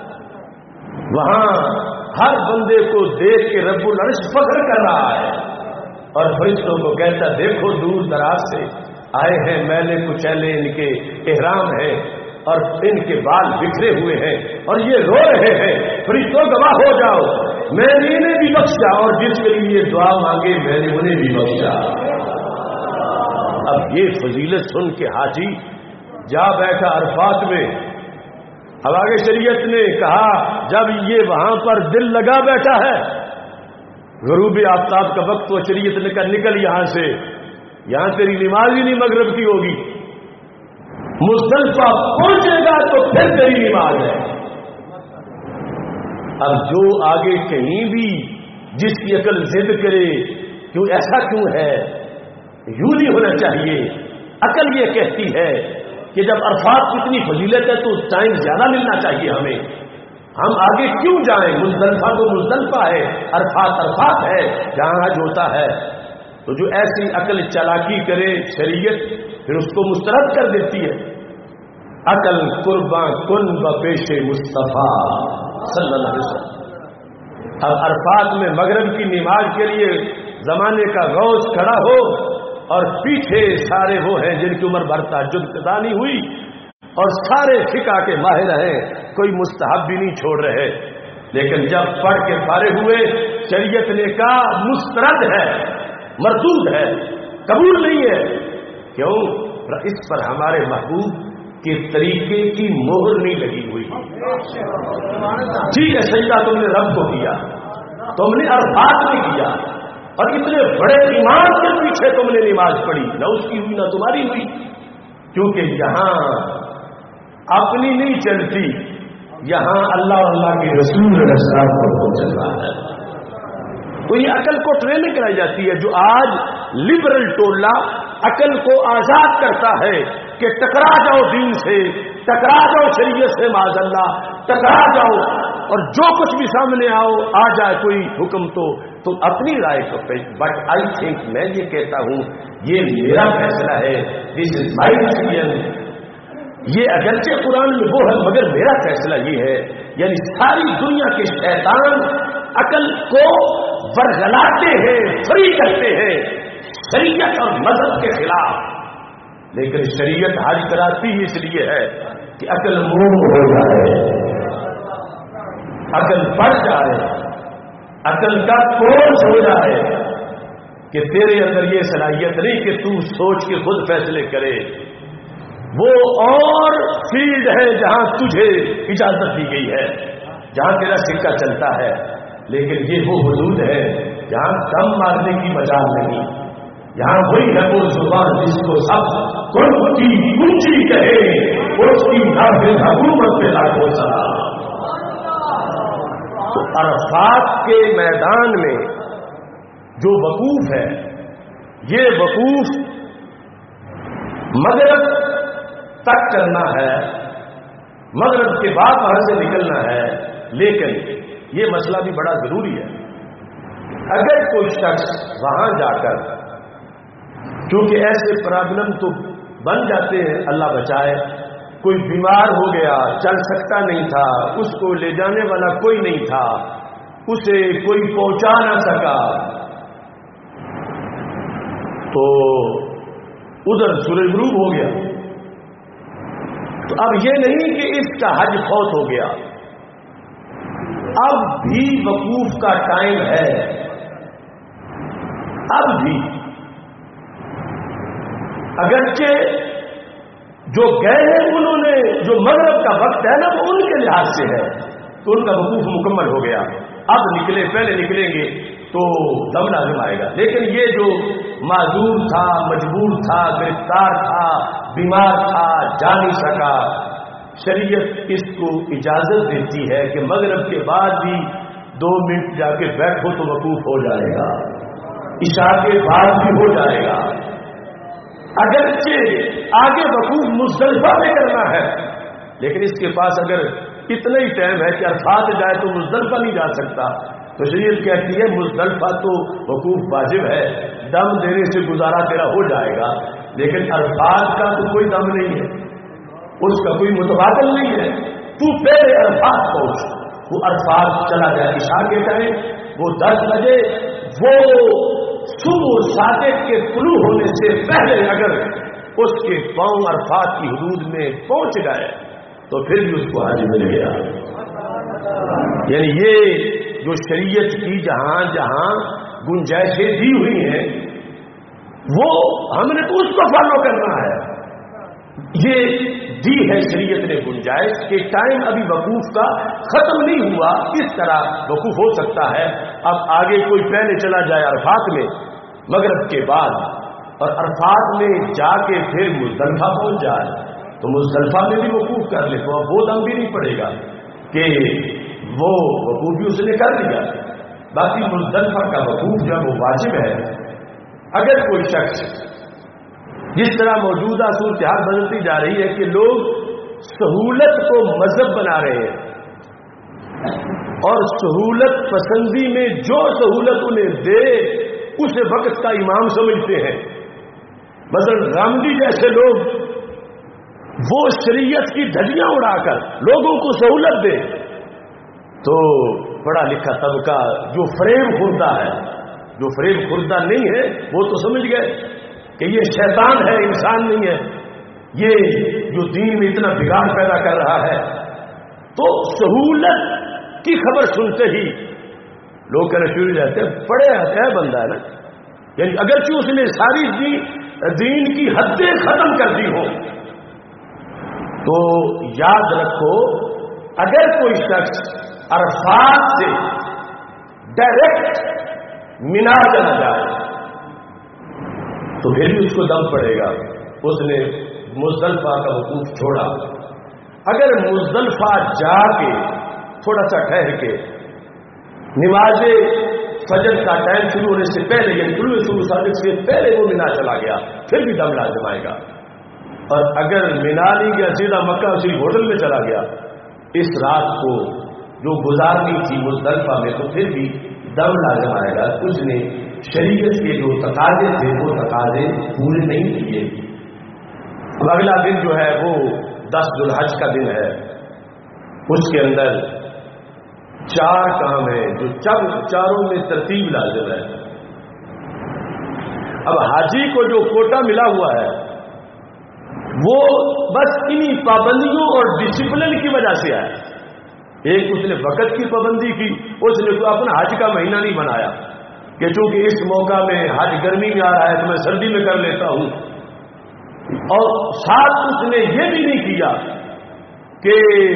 وہاں ہر بندے کو دیکھ کے رب العرش فخر کر رہا ہے اور فرشتوں کو کہتا دیکھو دور دراز سے آئے ہیں، میلے کچیلے ان کے احرام ہیں اور ان کے بال بکھرے ہوئے ہیں اور یہ رو رہے ہیں، فرشتوں گواہ ہو جاؤ، میں نے انہیں بھی بخشا اور جس کے لیے دعا مانگے میں نے انہیں بھی بخشا۔ اب یہ فضیلت سن کے حاجی جا بیٹھا عرفات میں. اب آگے شریعت نے کہا جب یہ وہاں پر دل لگا بیٹھا ہے، غروب آفتاب کا وقت، تو شریعت نے کہا نکل یہاں سے، یہاں تیری نماز ہی نہیں مغرب کی ہوگی. مزدلفہ پہنچے گا تو پھر تیری نماز ہے. اب جو آگے کہیں بھی جس کی عقل ضد کرے کیوں ایسا کیوں ہے، یوں نہیں ہونا چاہیے. عقل یہ کہتی ہے کہ جب عرفات کی اتنی فضیلت ہے تو ٹائم زیادہ ملنا چاہیے ہمیں. ہم آگے کیوں جائیں؟ مزدلفہ تو مزدلفہ ہے، عرفات عرفات ہے جہاں حج ہوتا ہے. تو جو ایسی عقل چالاکی کرے شریعت پھر اس کو مسترد کر دیتی ہے. عقل قرباں کن بپیش مصطفیٰ صلی اللہ علیہ وسلم. اب عرفات میں مغرب کی نماز کے لیے زمانے کا غوث کھڑا ہو اور پیچھے سارے وہ ہیں جن کی عمر بھر تہجد قضا نہیں ہوئی اور سارے فقہ کے ماہر ہیں، کوئی مستحب بھی نہیں چھوڑ رہے. لیکن جب پڑھ کے فارغ ہوئے شریعت نے کہا مسترد ہے، مردود ہے، قبول نہیں ہے. کیوں؟ اس پر ہمارے محبوب کے طریقے کی مہر نہیں لگی ہوئی. ٹھیک ہے سجدہ تم نے رب کو کیا، تم نے عرفات میں کیا، اور اتنے بڑے ایمان کے پیچھے تم نے نماز پڑھی، نہ اس کی ہوئی نہ تمہاری ہوئی. کیونکہ یہاں اپنی نہیں چلتی، یہاں اللہ اور اللہ کے رسول پر چل رہا ہے. تو یہ عقل کو ٹریننگ کرائی جاتی ہے. جو آج لبرل ٹولہ عقل کو آزاد کرتا ہے کہ ٹکرا جاؤ دین سے، ٹکرا جاؤ شریعت سے، معاذ اللہ ٹکرا جاؤ، اور جو کچھ بھی سامنے آ جائے کوئی حکم تو تم اپنی رائے کو پیش. بٹ آئی تھنک، میں یہ کہتا ہوں یہ میرا فیصلہ ہے، دس از مائی ڈیسیژن. یہ اگرچہ قرآن میں وہ ہے مگر میرا فیصلہ یہ ہے. یعنی ساری دنیا کے شیطان عقل کو ورغلاتے ہیں، فری کرتے ہیں شریعت اور مذہب کے خلاف. لیکن شریعت حج کراتی ہی اس لیے ہے کہ عقل موم ہو جائے، عقل بڑھ جائے، عقل کا کورس ہو جائے کہ تیرے اندر یہ صلاحیت نہیں کہ تو سوچ کے خود فیصلے کرے. وہ اور فیلڈ ہے جہاں تجھے اجازت دی گئی ہے، جہاں تیرا سکہ چلتا ہے. لیکن یہ وہ حدود ہے جہاں دم مارنے کی مجال نہیں. یہاں وہی ہے وہ زبان جس کو سب کی اونچی کہے، اس کی نافذ حکومت پہ لاکھوں سلام. تو عرفات کے میدان میں جو وقوف ہے، یہ وقوف مغرب تک کرنا ہے، مغرب کے بعد وہاں سے نکلنا ہے. لیکن یہ مسئلہ بھی بڑا ضروری ہے. اگر کوئی شخص وہاں جا کر، کیونکہ ایسے پرابلم تو بن جاتے ہیں، اللہ بچائے، کوئی بیمار ہو گیا، چل سکتا نہیں تھا، اس کو لے جانے والا کوئی نہیں تھا، اسے کوئی پہنچا نہ سکا، تو ادھر سورج غروب ہو گیا. تو اب یہ نہیں کہ اس کا حج فوت ہو گیا، اب بھی وقوف کا ٹائم ہے. اب بھی اگرچہ جو گئے ہیں انہوں نے، جو مغرب کا وقت ہے نا وہ ان کے لحاظ سے ہے، تو ان کا وقوف مکمل ہو گیا. اب نکلے، پہلے نکلیں گے تو دم لازم آئے گا. لیکن یہ جو معذور تھا، مجبور تھا، گرفتار تھا، بیمار تھا، جا نہیں سکا، شریعت اس کو اجازت دیتی ہے کہ مغرب کے بعد بھی 2 منٹ جا کے بیٹھو تو وقوف ہو جائے گا، عشاء کے بعد بھی ہو جائے گا. اگرچہ آگے وقوف مزدلفہ میں کرنا ہے، لیکن اس کے پاس اگر اتنا ہی ٹائم ہے کہ عرفات جائے تو مزدلفہ نہیں جا سکتا، تو شریعت کہتی ہے مزدلفہ تو وقوف واجب ہے، دم دینے سے گزارا تیرا ہو جائے گا. لیکن عرفات کا تو کوئی دم نہیں ہے، اس کا کوئی متبادل نہیں ہے. تو پہلے عرفات پہنچ، وہ عرفات چلا جائے عشاء کے ٹائم، وہ 10 بجے، وہ صبح صادق کے طلوع ہونے سے پہلے اگر اس کے پاؤں عرفات کی حدود میں پہنچ گئے تو پھر بھی اس کو حج مل گیا. یعنی یہ جو شریعت کی جہاں جہاں گنجائشیں دی ہوئی ہیں وہ ہم نے تو اس کو فالو کرنا ہے. یہ دی ہے شریعت نے گنجائش کہ ٹائم ابھی وقوف کا ختم نہیں ہوا، اس طرح وقوف ہو سکتا ہے. اب آگے کوئی پہلے چلا جائے عرفات میں مغرب کے بعد، اور عرفات میں جا کے پھر مزدلفہ پہنچ جائے تو مزدلفہ میں بھی وقوف کر لے تو اب وہ دم بھی نہیں پڑے گا کہ وہ وقوف بھی اس نے کر دیا. باقی مزدلفہ کا وقوف جو وہ واجب ہے. اگر کوئی شخص، جس طرح موجودہ صورتحال بدلتی جا رہی ہے کہ لوگ سہولت کو مذہب بنا رہے ہیں اور سہولت پسندی میں جو سہولت انہیں دے اسے وقت کا امام سمجھتے ہیں. مثلا رامدی جیسے لوگ وہ شریعت کی دھجیاں اڑا کر لوگوں کو سہولت دے تو پڑھا لکھا طبقہ جو فریب خوردہ ہے، جو فریب خوردہ نہیں ہے وہ تو سمجھ گئے کہ یہ شیطان ہے، انسان نہیں ہے، یہ جو دین میں اتنا بگاڑ پیدا کر رہا ہے. تو سہولت کی خبر سنتے ہی لوگ کہنا شروع جاتے ہیں بڑے ہے بندہ ہے نا، یعنی اگرچہ اس نے ساری دین کی حدیں ختم کر دی ہو. تو یاد رکھو اگر کوئی شخص عرفات سے ڈائریکٹ مینا چلا جائے تو پھر بھی اس کو دم پڑے گا. اس نے مزدلفہ کا وقوف چھوڑا. اگر مزدلفہ جا کے تھوڑا سا ٹھہر کے نماز فجر کا ٹائم شروع ہونے سے پہلے یعنی طلوع صبح صادق سے پہلے وہ مینا چلا گیا پھر بھی دم لازم آئے گا. اور اگر مینا نہیں گیا سیدھا مکہ اسی ہوٹل میں چلا گیا اس رات کو جو گزارنی تھی مزدلفہ میں تو پھر بھی دم لازم آئے گا. اس نے شریعت کے جو تقاضے تھے وہ تقاضے پورے نہیں کیے. اب اگلا دن جو ہے وہ 10 ذو الحج کا دن ہے. اس کے اندر 4 کام ہیں جو چاروں میں ترتیب لازم ہے. اب حاجی کو جو کوٹا ملا ہوا ہے وہ بس انہی پابندیوں اور ڈسپلن کی وجہ سے ہے. ایک اس نے وقت کی پابندی کی، اس نے اپنا حج کا مہینہ نہیں بنایا کہ چونکہ اس موقع میں حج گرمی میں آ رہا ہے تو میں سردی میں کر لیتا ہوں. اور ساتھ اس نے یہ بھی نہیں کیا کہ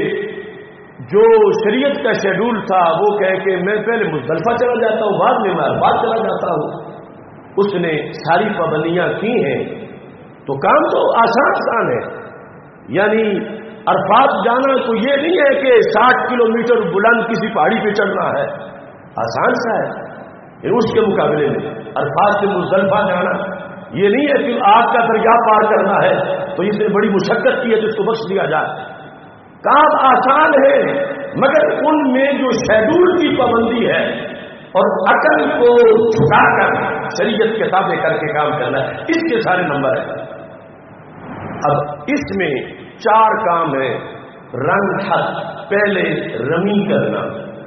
جو شریعت کا شیڈول تھا وہ کہہ کہ میں پہلے مزدلفہ چلا جاتا ہوں بعد میں عرفات چلا جاتا ہوں. اس نے ساری پابندیاں کی ہیں تو کام تو آسان ہے. یعنی عرفات جانا تو یہ نہیں ہے کہ 60 کلومیٹر بلند کسی پہاڑی پہ چڑھنا ہے، آسان سا ہے. اس کے مقابلے میں عرفات سے مزدلفہ جانا یہ نہیں ہے کہ آگ کا دریا پار کرنا ہے تو اس نے بڑی مشقت کی ہے تو اس کو بخش دیا جائے. کام آسان ہے مگر ان میں جو شیڈول کی پابندی ہے اور عقل کو چھٹا کر شریعت کے تابع کر کے کام کرنا ہے اس کے سارے نمبر ہیں. اب اس میں 4 کام ہیں. رنگ حد پہلے رمی کرنا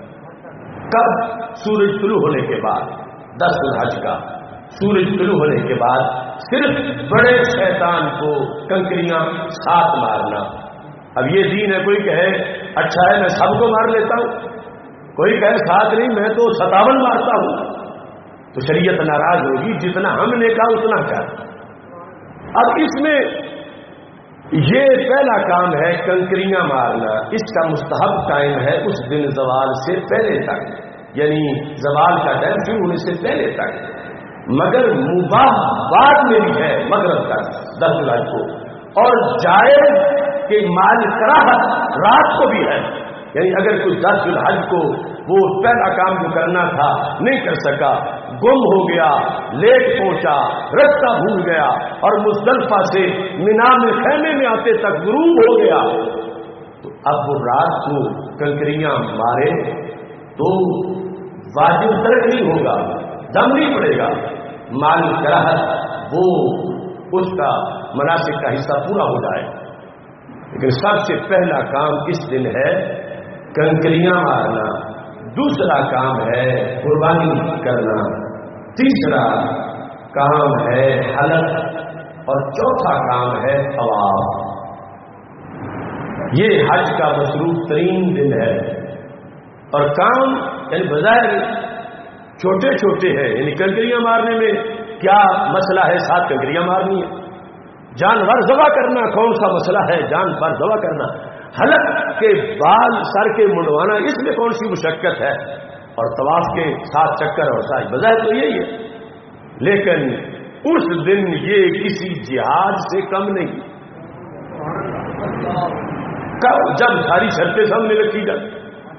کب؟ سورج طلوع ہونے کے بعد 10 ذو الحج کا سورج طلوع ہونے کے بعد صرف بڑے شیطان کو کنکریاں ساتھ مارنا. اب یہ دین ہے، کوئی کہے اچھا ہے میں سب کو مار لیتا ہوں، کوئی کہے ساتھ نہیں میں تو 57 مارتا ہوں، تو شریعت ناراض ہوگی. جتنا ہم نے کہا اتنا کر. اب اس میں یہ پہلا کام ہے کنکریاں مارنا. اس کا مستحب ٹائم ہے اس دن زوال سے پہلے تک، یعنی زوال کا ٹائم شروع ہونے سے پہلے تک. مگر مباح بعد میں بھی ہے مغرب تک 10 جولائی کو، اور جائز کہ مال کراہت رات کو بھی ہے. یعنی اگر کوئی 10 ذو الحج کو وہ پہلا کام جو کرنا تھا نہیں کر سکا، گم ہو گیا، لیٹ پہنچا، رستہ بھول گیا اور مزدلفہ سے مینا میں خیمے میں آتے تک غروب ہو گیا، تو اب وہ رات کو کنکریاں مارے تو واجب ترک نہیں ہوگا، دم نہیں پڑے گا. مال کراہت وہ اس کا مناسک کا حصہ پورا ہو جائے. لیکن سب سے پہلا کام اس دن ہے کنکریاں مارنا. دوسرا کام ہے قربانی کرنا. تیسرا کام ہے حلق اور چوتھا کام ہے طواف. یہ حج کا مصروف ترین دن ہے اور کام یعنی بظاہر چھوٹے چھوٹے ہیں. یعنی کنکریاں مارنے میں کیا مسئلہ ہے 7 کنکریاں مارنی ہے؟ جانور ذبح کرنا کون سا مسئلہ ہے؟ جانور ذبح کرنا. حلق کے بال سر کے منڈوانا اس میں کون سی مشقت ہے؟ اور طواف کے 7 چکر اور سائی بظاہر تو یہی ہے. لیکن اس دن یہ کسی جہاد سے کم نہیں. جب ساری شرطیں سامنے رکھی جاتی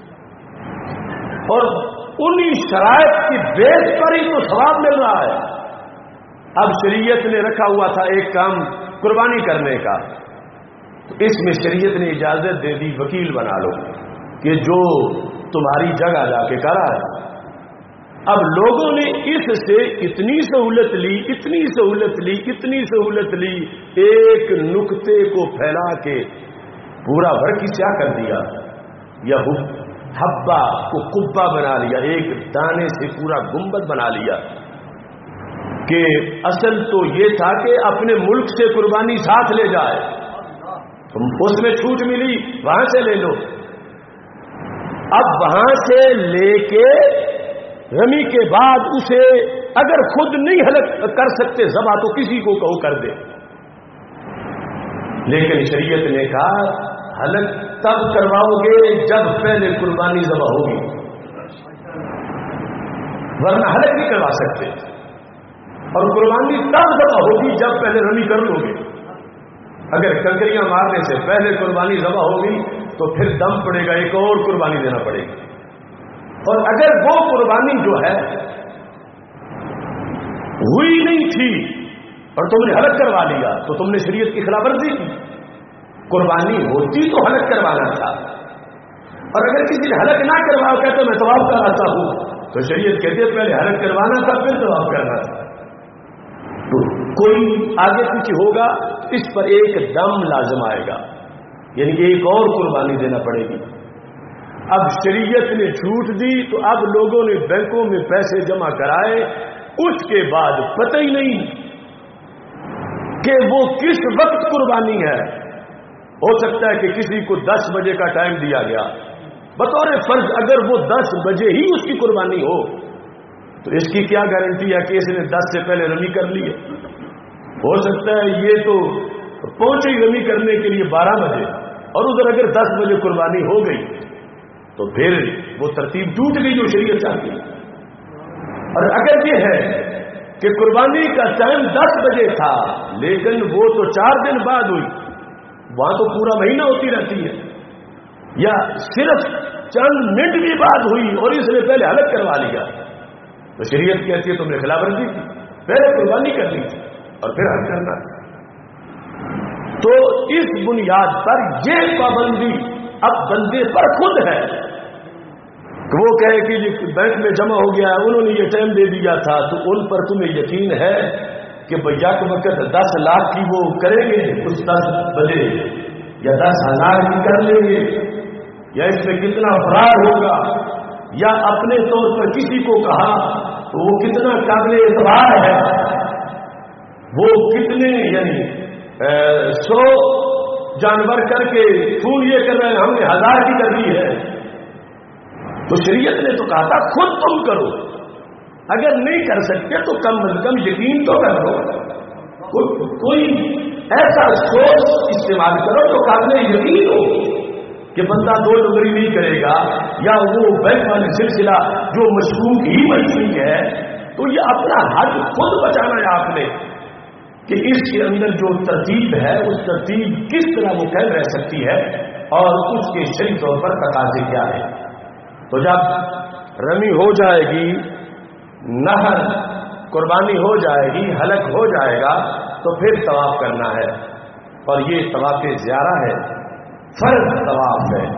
اور انہی شرائط کی بیس پر ہی تو ثواب مل رہا ہے. اب شریعت نے رکھا ہوا تھا ایک کام قربانی کرنے کا، تو اس میں شریعت نے اجازت دے دی وکیل بنا لو کہ جو تمہاری جگہ جا کے کرا ہے. اب لوگوں نے اس سے اتنی سہولت لی، اتنی سہولت لی، اتنی سہولت لی، ایک نقطے کو پھیلا کے پورا بھر کی کیا کر دیا، یا حبا کو قبہ بنا لیا، ایک دانے سے پورا گنبد بنا لیا. کہ اصل تو یہ تھا کہ اپنے ملک سے قربانی ساتھ لے جائے، اس میں چھوٹ ملی وہاں سے لے لو. اب وہاں سے لے کے رمی کے بعد اسے اگر خود نہیں حلق کر سکتے ذبح تو کسی کو کہو کر دے. لیکن شریعت نے کہا حلق تب کرواؤ گے جب پہلے قربانی ذبح ہوگی، ورنہ حلق نہیں کروا سکتے. اور قربانی تب ذبح ہوگی جب پہلے رمی کر لو گے. اگر کنکریاں مارنے سے پہلے قربانی ذبح ہوگی تو پھر دم پڑے گا، ایک اور قربانی دینا پڑے گی. اور اگر وہ قربانی جو ہے ہوئی نہیں تھی اور تم نے حلق کروا لیا تو تم نے شریعت کی خلاف ورزی کی. قربانی ہوتی تو حلق کروانا تھا، اور اگر کسی نے حلق نہ کروایا کہتے میں طواف کراتا ہوں تو شریعت کہتے پہلے حلق کروانا تھا پھر طواف کرنا تھا. تو کوئی آگے پیچھے ہوگا اس پر ایک دم لازم آئے گا، یعنی ایک اور قربانی دینا پڑے گی. اب شریعت نے چھوٹ دی تو اب لوگوں نے بینکوں میں پیسے جمع کرائے، اس کے بعد پتہ ہی نہیں کہ وہ کس وقت قربانی ہے. ہو سکتا ہے کہ کسی کو 10 بجے کا ٹائم دیا گیا، بطور فرض اگر وہ 10 بجے ہی اس کی قربانی ہو تو اس کی کیا گارنٹی ہے کہ اس نے 10 سے پہلے رمی کر لی ہے. ہو سکتا ہے یہ تو پہنچے رمی کرنے کے لیے 12 بجے اور ادھر اگر 10 بجے قربانی ہو گئی تو پھر وہ ترتیب ٹوٹ گئی جو شریعت چاہتی ہے. اور اگر یہ ہے کہ قربانی کا ٹائم 10 بجے تھا لیکن وہ تو 4 دن بعد ہوئی، وہاں تو پورا مہینہ ہوتی رہتی ہے، یا صرف چند منٹ بھی بعد ہوئی اور اس نے پہلے حلق کروا لیا تو شریعت کہتی ہے تم نے خلاف ورزی کی، پہلے قربانی کرنی تھی اور پھر حلق کرنا. تو اس بنیاد پر یہ پابندی اب بندے پر خود ہے کہ وہ کہے کہ یہ بینک میں جمع ہو گیا ہے، انہوں نے یہ ٹائم دے دیا تھا، تو ان پر تمہیں یقین ہے کہ بھیا کے وقت 10 لاکھ کی وہ کریں گے کچھ 10 بجے یا 10,000 کی کر لیں گے، یا اس میں کتنا فرار ہوگا، یا اپنے طور پر کسی کو کہا تو وہ کتنا قابل اعتبار ہے، وہ کتنے یعنی 100 جانور کر کے خون یہ کر رہے ہیں ہم نے 1000 کی کر دی ہے. تو شریعت نے تو کہا تھا خود تم کرو، اگر نہیں کر سکتے تو کم از کم یقین تو کر لو، کوئی ایسا سوچ استعمال کرو جو قابل یقین ہو کہ بندہ 2 نمبری نہیں کرے گا، یا وہ بینک والی سلسلہ جو مشکوک ہی مشکوک ہے. تو یہ اپنا حد خود بچانا ہے آپ نے کہ اس کے اندر جو ترتیب ہے اس ترتیب کس طرح مکمل رہ سکتی ہے اور اس کے شرعی طور پر تقاضے کیا ہے. تو جب رمی ہو جائے گی، نہر قربانی ہو جائے گی، حلق ہو جائے گا تو پھر طواف کرنا ہے، اور یہ طواف زیارہ ہے، فرض طواف ہے.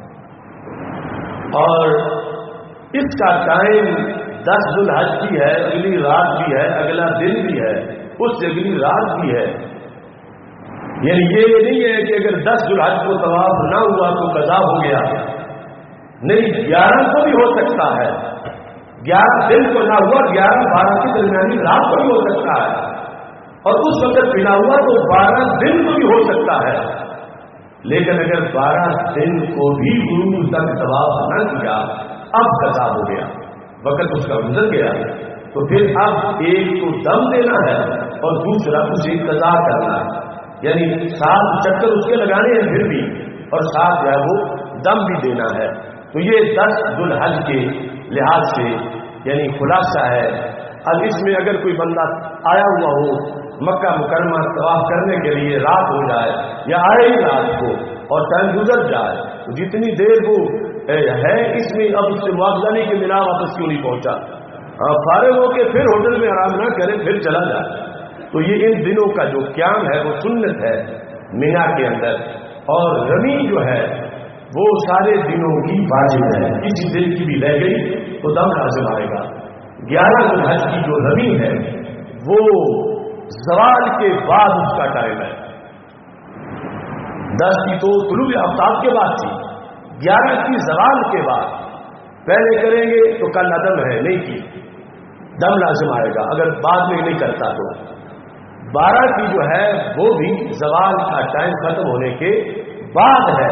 اور اس کا ٹائم 10 ذو الحج بھی ہے، اگلی رات بھی ہے، اگلا دن بھی ہے، اس سے اگلی رات بھی ہے. یعنی یہ نہیں ہے کہ اگر 10 ذو الحج کو طواف نہ ہوا تو قضا ہو گیا، نہیں، 11 کو بھی ہو سکتا ہے، 11 دن کو نہ ہوا 11-12 کی درمیانی رات کو بھی ہو سکتا ہے، اور اس وقت بنا ہوا تو 12 دن کو بھی ہو سکتا ہے. لیکن اگر 12 دن کو بھی غروب تک طواف نہ کیا اب قضا ہو گیا، وقت اس کا گزر گیا. تو پھر اب ایک کو دم دینا ہے اور دوسرا اسے قضا کرنا ہے، یعنی 7 چکر اس کے لگانے ہیں پھر بھی، اور ساتھ جو ہے وہ دم بھی دینا ہے۔ تو یہ 10 ذو الحج کے لحاظ سے یعنی خلاصہ ہے۔ اب اس میں اگر کوئی بندہ آیا ہوا ہو مکہ مکرمہ طواف کرنے کے لیے، رات ہو جائے یا آئے ہی رات کو اور ٹائم گزر جائے، تو جتنی دیر وہ ہے اس میں اب اس سے معاوضہ نہیں کہ ملا واپس کیوں نہیں پہنچا، فارغ ہو کے پھر ہوٹل میں آرام نہ کرے پھر چلا جائے۔ تو یہ ان دنوں کا جو قیام ہے وہ سنت ہے مینا کے اندر، اور رمی جو ہے وہ سارے دنوں کی واجب ہے، کسی دن کی بھی رہ گئی تو دم لازم آئے گا۔ 11 ذو الحج کی جو رمی ہے وہ زوال کے بعد اس کا ٹائم ہے، 10 کی تو طلوع آفتاب کے بعد تھی، 11 کی زوال کے بعد۔ پہلے کریں گے تو کل عدم ہے، نہیں کی دم لازم آئے گا اگر بعد میں نہیں کرتا تو۔ 12 کی جو ہے وہ بھی زوال کا ٹائم ختم ہونے کے بعد ہے۔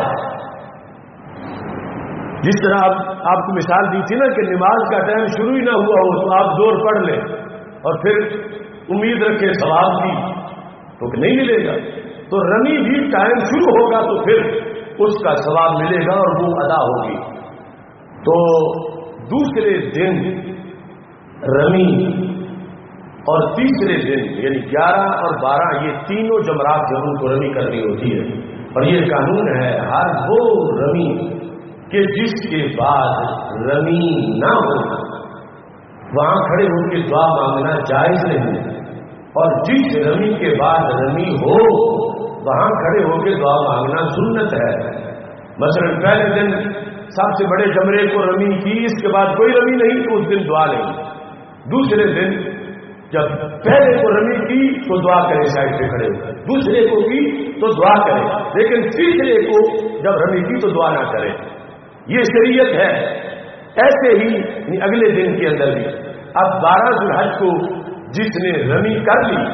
جس طرح آپ کو مثال دی تھی نا کہ نماز کا ٹائم شروع ہی نہ ہوا ہو تو آپ زور پڑھ لیں اور پھر امید رکھے ثواب کی تو نہیں ملے گا، تو رمی بھی ٹائم شروع ہوگا تو پھر اس کا ثواب ملے گا اور وہ ادا ہوگی۔ تو دوسرے دن رمی اور تیسرے دن یعنی 11 اور 12 یہ تینوں جمرات جب ان کو رمی کرنی ہوتی ہے، اور یہ قانون ہے ہر وہ رمی کہ جس کے بعد رمی نہ ہو وہاں کھڑے ہو کے دعا مانگنا جائز نہیں، اور جس رمی کے بعد رمی ہو وہاں کھڑے ہو کے دعا مانگنا سنت ہے۔ مثلا پہلے دن سب سے بڑے جمرے کو رمی کی، اس کے بعد کوئی رمی نہیں تو اس دن دعا نہیں۔ دوسرے دن جب پہلے کو رمی کی تو دعا کرے سائڈ پہ کھڑے ہو، دوسرے کو کی تو دعا کرے، لیکن تیسرے کو جب رمی کی تو دعا نہ کرے۔ یہ شریعت ہے۔ ایسے ہی اگلے دن کے اندر بھی اب 12 ذو الحج کو جس نے رمی کر لی،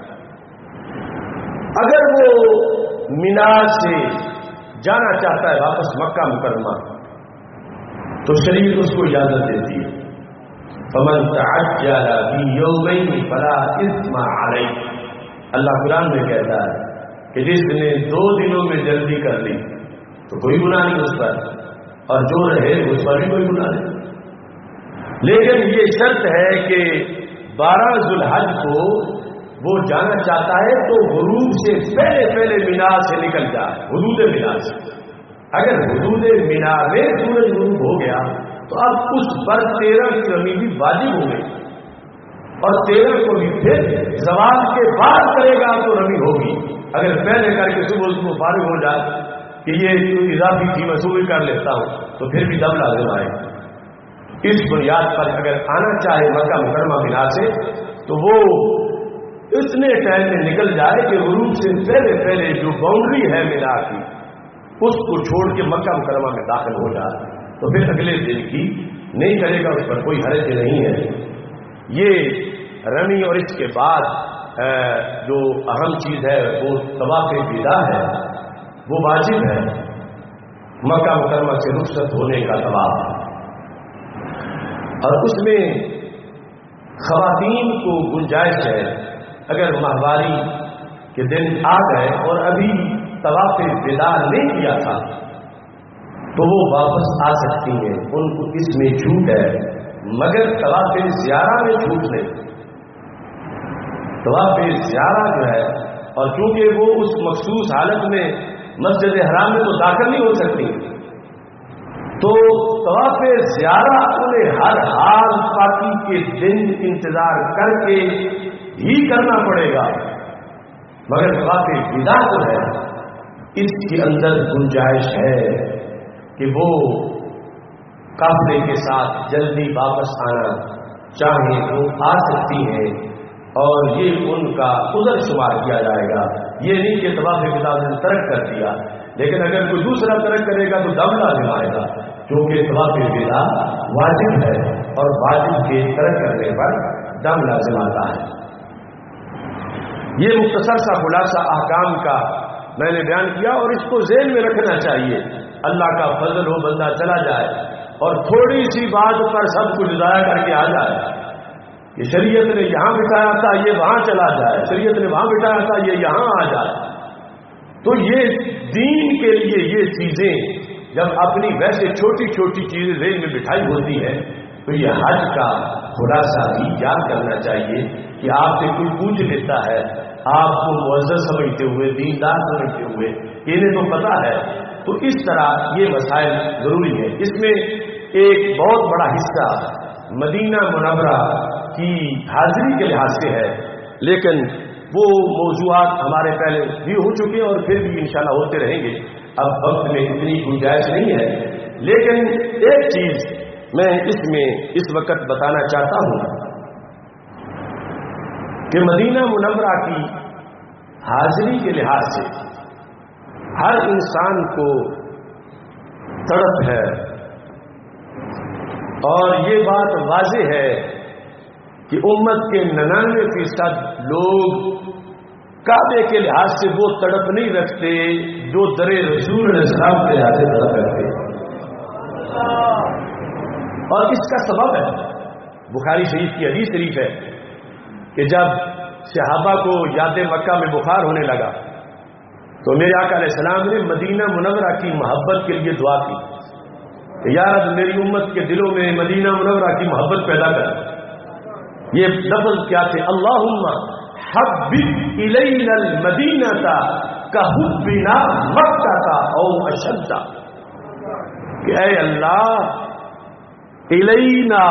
اگر وہ مینا سے جانا چاہتا ہے واپس مکہ مکرمہ تو شریعت اس کو اجازت دیتی ہے۔ فمن تعجل فی یومین فلا اثم علیہ، اللہ قرآن میں کہتا ہے کہ جس نے 2 دنوں میں جلدی کر لی تو کوئی گناہ نہیں اس پر، اور جو رہے اس پر بھی کوئی گناہ نہیں۔ لیکن یہ شرط ہے کہ 12 ذو الحج کو وہ جانا چاہتا ہے تو غروب سے پہلے مینا سے نکل جائے، حدود مینا سے۔ اگر حدود مینا میں سورج غروب ہو گیا تو اب اس پر 13 کی رمی بھی واجب ہو گئی، اور 13 کو بھی پھر زوال کے بعد کرے گا تو رمی ہوگی۔ اگر پہلے کر کے صبح اس کو فارغ ہو جائے کہ یہ اضافی تھی میں صبح کر لیتا ہوں تو پھر بھی دم لازم آئے۔ اس بنیاد پر اگر آنا چاہے مکہ مکرمہ مینا سے تو وہ اتنے ٹائم میں نکل جائے کہ غروب سے پہلے جو باؤنڈری ہے مینا کی اس کو چھوڑ کے مکہ مکرمہ میں داخل ہو جائے، تو پھر اگلے دن کی نہیں کرے گا، اس پر کوئی حرج نہیں ہے۔ یہ رمی اور اس کے بعد جو اہم چیز ہے وہ طواف وداع ہے، وہ واجب ہے، مکہ مکرمہ سے رخصت ہونے کا طواف، اور اس میں خواتین کو گنجائش ہے اگر ماہواری کے دن آ گئے اور ابھی طواف وداع نہیں کیا تھا تو وہ واپس آ سکتی ہیں، ان کو اس میں چھوٹ ہے، مگر طواف زیارہ میں چھوٹ نہیں۔ طواف زیارہ جو ہے، اور چونکہ وہ اس مخصوص حالت میں مسجد حرام میں تو داخل نہیں ہو سکتی، تو طواف زیارہ انہیں ہر حال پاکی کے دن انتظار کر کے ہی کرنا پڑے گا، مگر طواف وداع جو ہے اس کے اندر گنجائش ہے کہ وہ قافلے کے ساتھ جلدی واپس آنا چاہیں وہ آ سکتی ہیں، اور یہ ان کا عذر شمار کیا جائے گا۔ یہ نہیں کہ طواف وداع نے ترک کر دیا، لیکن اگر کوئی دوسرا ترک کرے گا تو دم لازم آئے گا، کیونکہ طواف وداع واجب ہے اور واجب کے ترک کرنے پر دم لازم آتا ہے۔ یہ مختصر سا خلاصہ احکام کا میں نے بیان کیا، اور اس کو ذہن میں رکھنا چاہیے۔ اللہ کا فضل ہو بندہ چلا جائے اور تھوڑی سی بات پر سب کچھ ضائع کر کے آ جائے کہ شریعت نے یہاں بٹھایا تھا یہ وہاں چلا جائے، شریعت نے وہاں بٹھایا تھا یہ یہاں آ جائے. تو یہ دین کے لیے یہ چیزیں جب اپنی ویسے چھوٹی چھوٹی چیزیں ذہن میں بٹھائی ہوتی ہیں تو یہ حج کا خلاصہ بھی یاد کرنا چاہیے کہ آپ سے کوئی پوچھ لیتا ہے آپ کو معزز سمجھتے ہوئے، دیندار سمجھتے ہوئے، انہیں تو پتا ہے. تو اس طرح یہ مسائل ضروری ہے. اس میں ایک بہت بڑا حصہ مدینہ منورہ کی حاضری کے لحاظ سے ہے، لیکن وہ موضوعات ہمارے پہلے بھی ہو چکے ہیں اور پھر بھی انشاءاللہ ہوتے رہیں گے. اب وقت میں اتنی گنجائش نہیں ہے، لیکن ایک چیز میں اس میں اس وقت بتانا چاہتا ہوں کہ مدینہ منورہ کی حاضری کے لحاظ سے ہر انسان کو تڑپ ہے، اور یہ بات واضح ہے کہ امت کے 99% لوگ کعبے کے لحاظ سے وہ تڑپ نہیں رکھتے جو در رسول علیہ السلام کے لحاظ سے تڑپ رکھتے. اور اس کا سبب ہے بخاری شریف کی حدیث شریف ہے کہ جب صحابہ کو یاد مکہ میں بخار ہونے لگا تو میرے آقا علیہ السلام نے مدینہ منورہ کی محبت کے لیے دعا کی کہ یا رب میری امت کے دلوں میں مدینہ منورہ کی محبت پیدا کر. یہ لفظ کیا تھے؟ اللہم حبب الینا المدینہ کحبنا مکہ او اشد. کہ اے اللہ الینا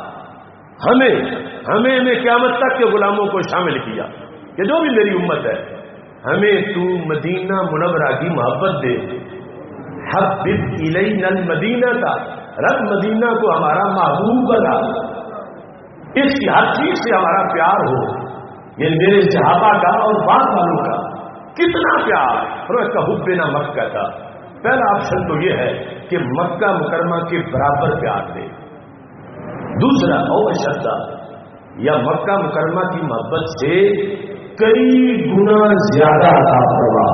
ہمیں قیامت تک کے غلاموں کو شامل کیا کہ جو بھی میری امت ہے ہمیں تو مدینہ منورہ کی محبت دے. حبب الینا المدینہ رب مدینہ کو ہمارا محبوب بنا، اس کی ہر چیز سے ہمارا پیار ہو. یہ میرے صحابہ کا اور بعد والوں کا کتنا پیار. اور کحبنا مکہ تھا. پہلا آپشن تو یہ ہے کہ مکہ مکرمہ کے برابر پیار دے. دوسرا او اشد، یا مکہ مکرمہ کی محبت سے کئی گنا زیادہ عطا فرما.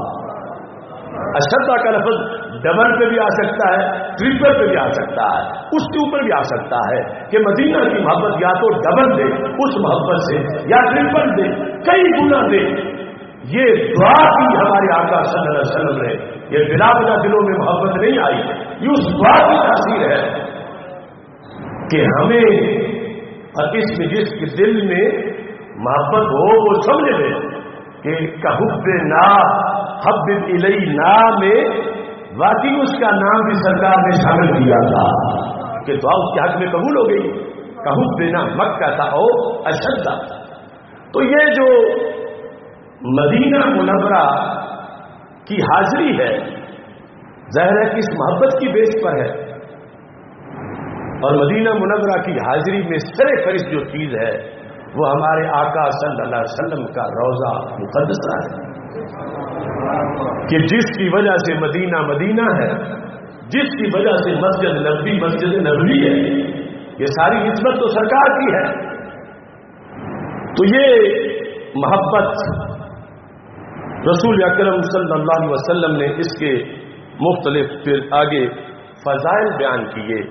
اشد کا لفظ ڈبل پہ بھی آ سکتا ہے، ٹرپل پہ بھی آ سکتا ہے، اس کے اوپر بھی آ سکتا ہے کہ مدینہ کی محبت یا تو ڈبل دے اس محبت سے یا ٹرپل دے، کئی گنا دے. یہ دعا کی ہمارے آقا صلی اللہ علیہ وسلم نے، یہ بلا بلا دلوں میں محبت نہیں آئی، یہ اس دعا کی تاثیر ہے کہ ہمیں اور اس میں جس کے دل میں محبت ہو وہ سمجھ لے کہ کحبنا حبب الینا میں واقعی اس کا نام بھی سرکار نے شامل کیا تھا کہ دعا اس کے حق میں قبول ہو گئی. کحبنا مکہ تھا او اشد. تو یہ جو مدینہ منورہ کی حاضری ہے ظاہر ہے کہ اس محبت کی بیس پر ہے، اور مدینہ منورہ کی حاضری میں سر فہرست جو چیز ہے وہ ہمارے آقا صلی اللہ علیہ وسلم کا روضہ مقدسہ ہے کہ جس کی وجہ سے مدینہ مدینہ ہے، جس کی وجہ سے مسجد نبوی مسجد نبوی ہے. یہ ساری نسبت تو سرکار کی ہے. تو یہ محبت رسول اکرم صلی اللہ علیہ وسلم نے اس کے مختلف پھر آگے فضائل بیان کیے.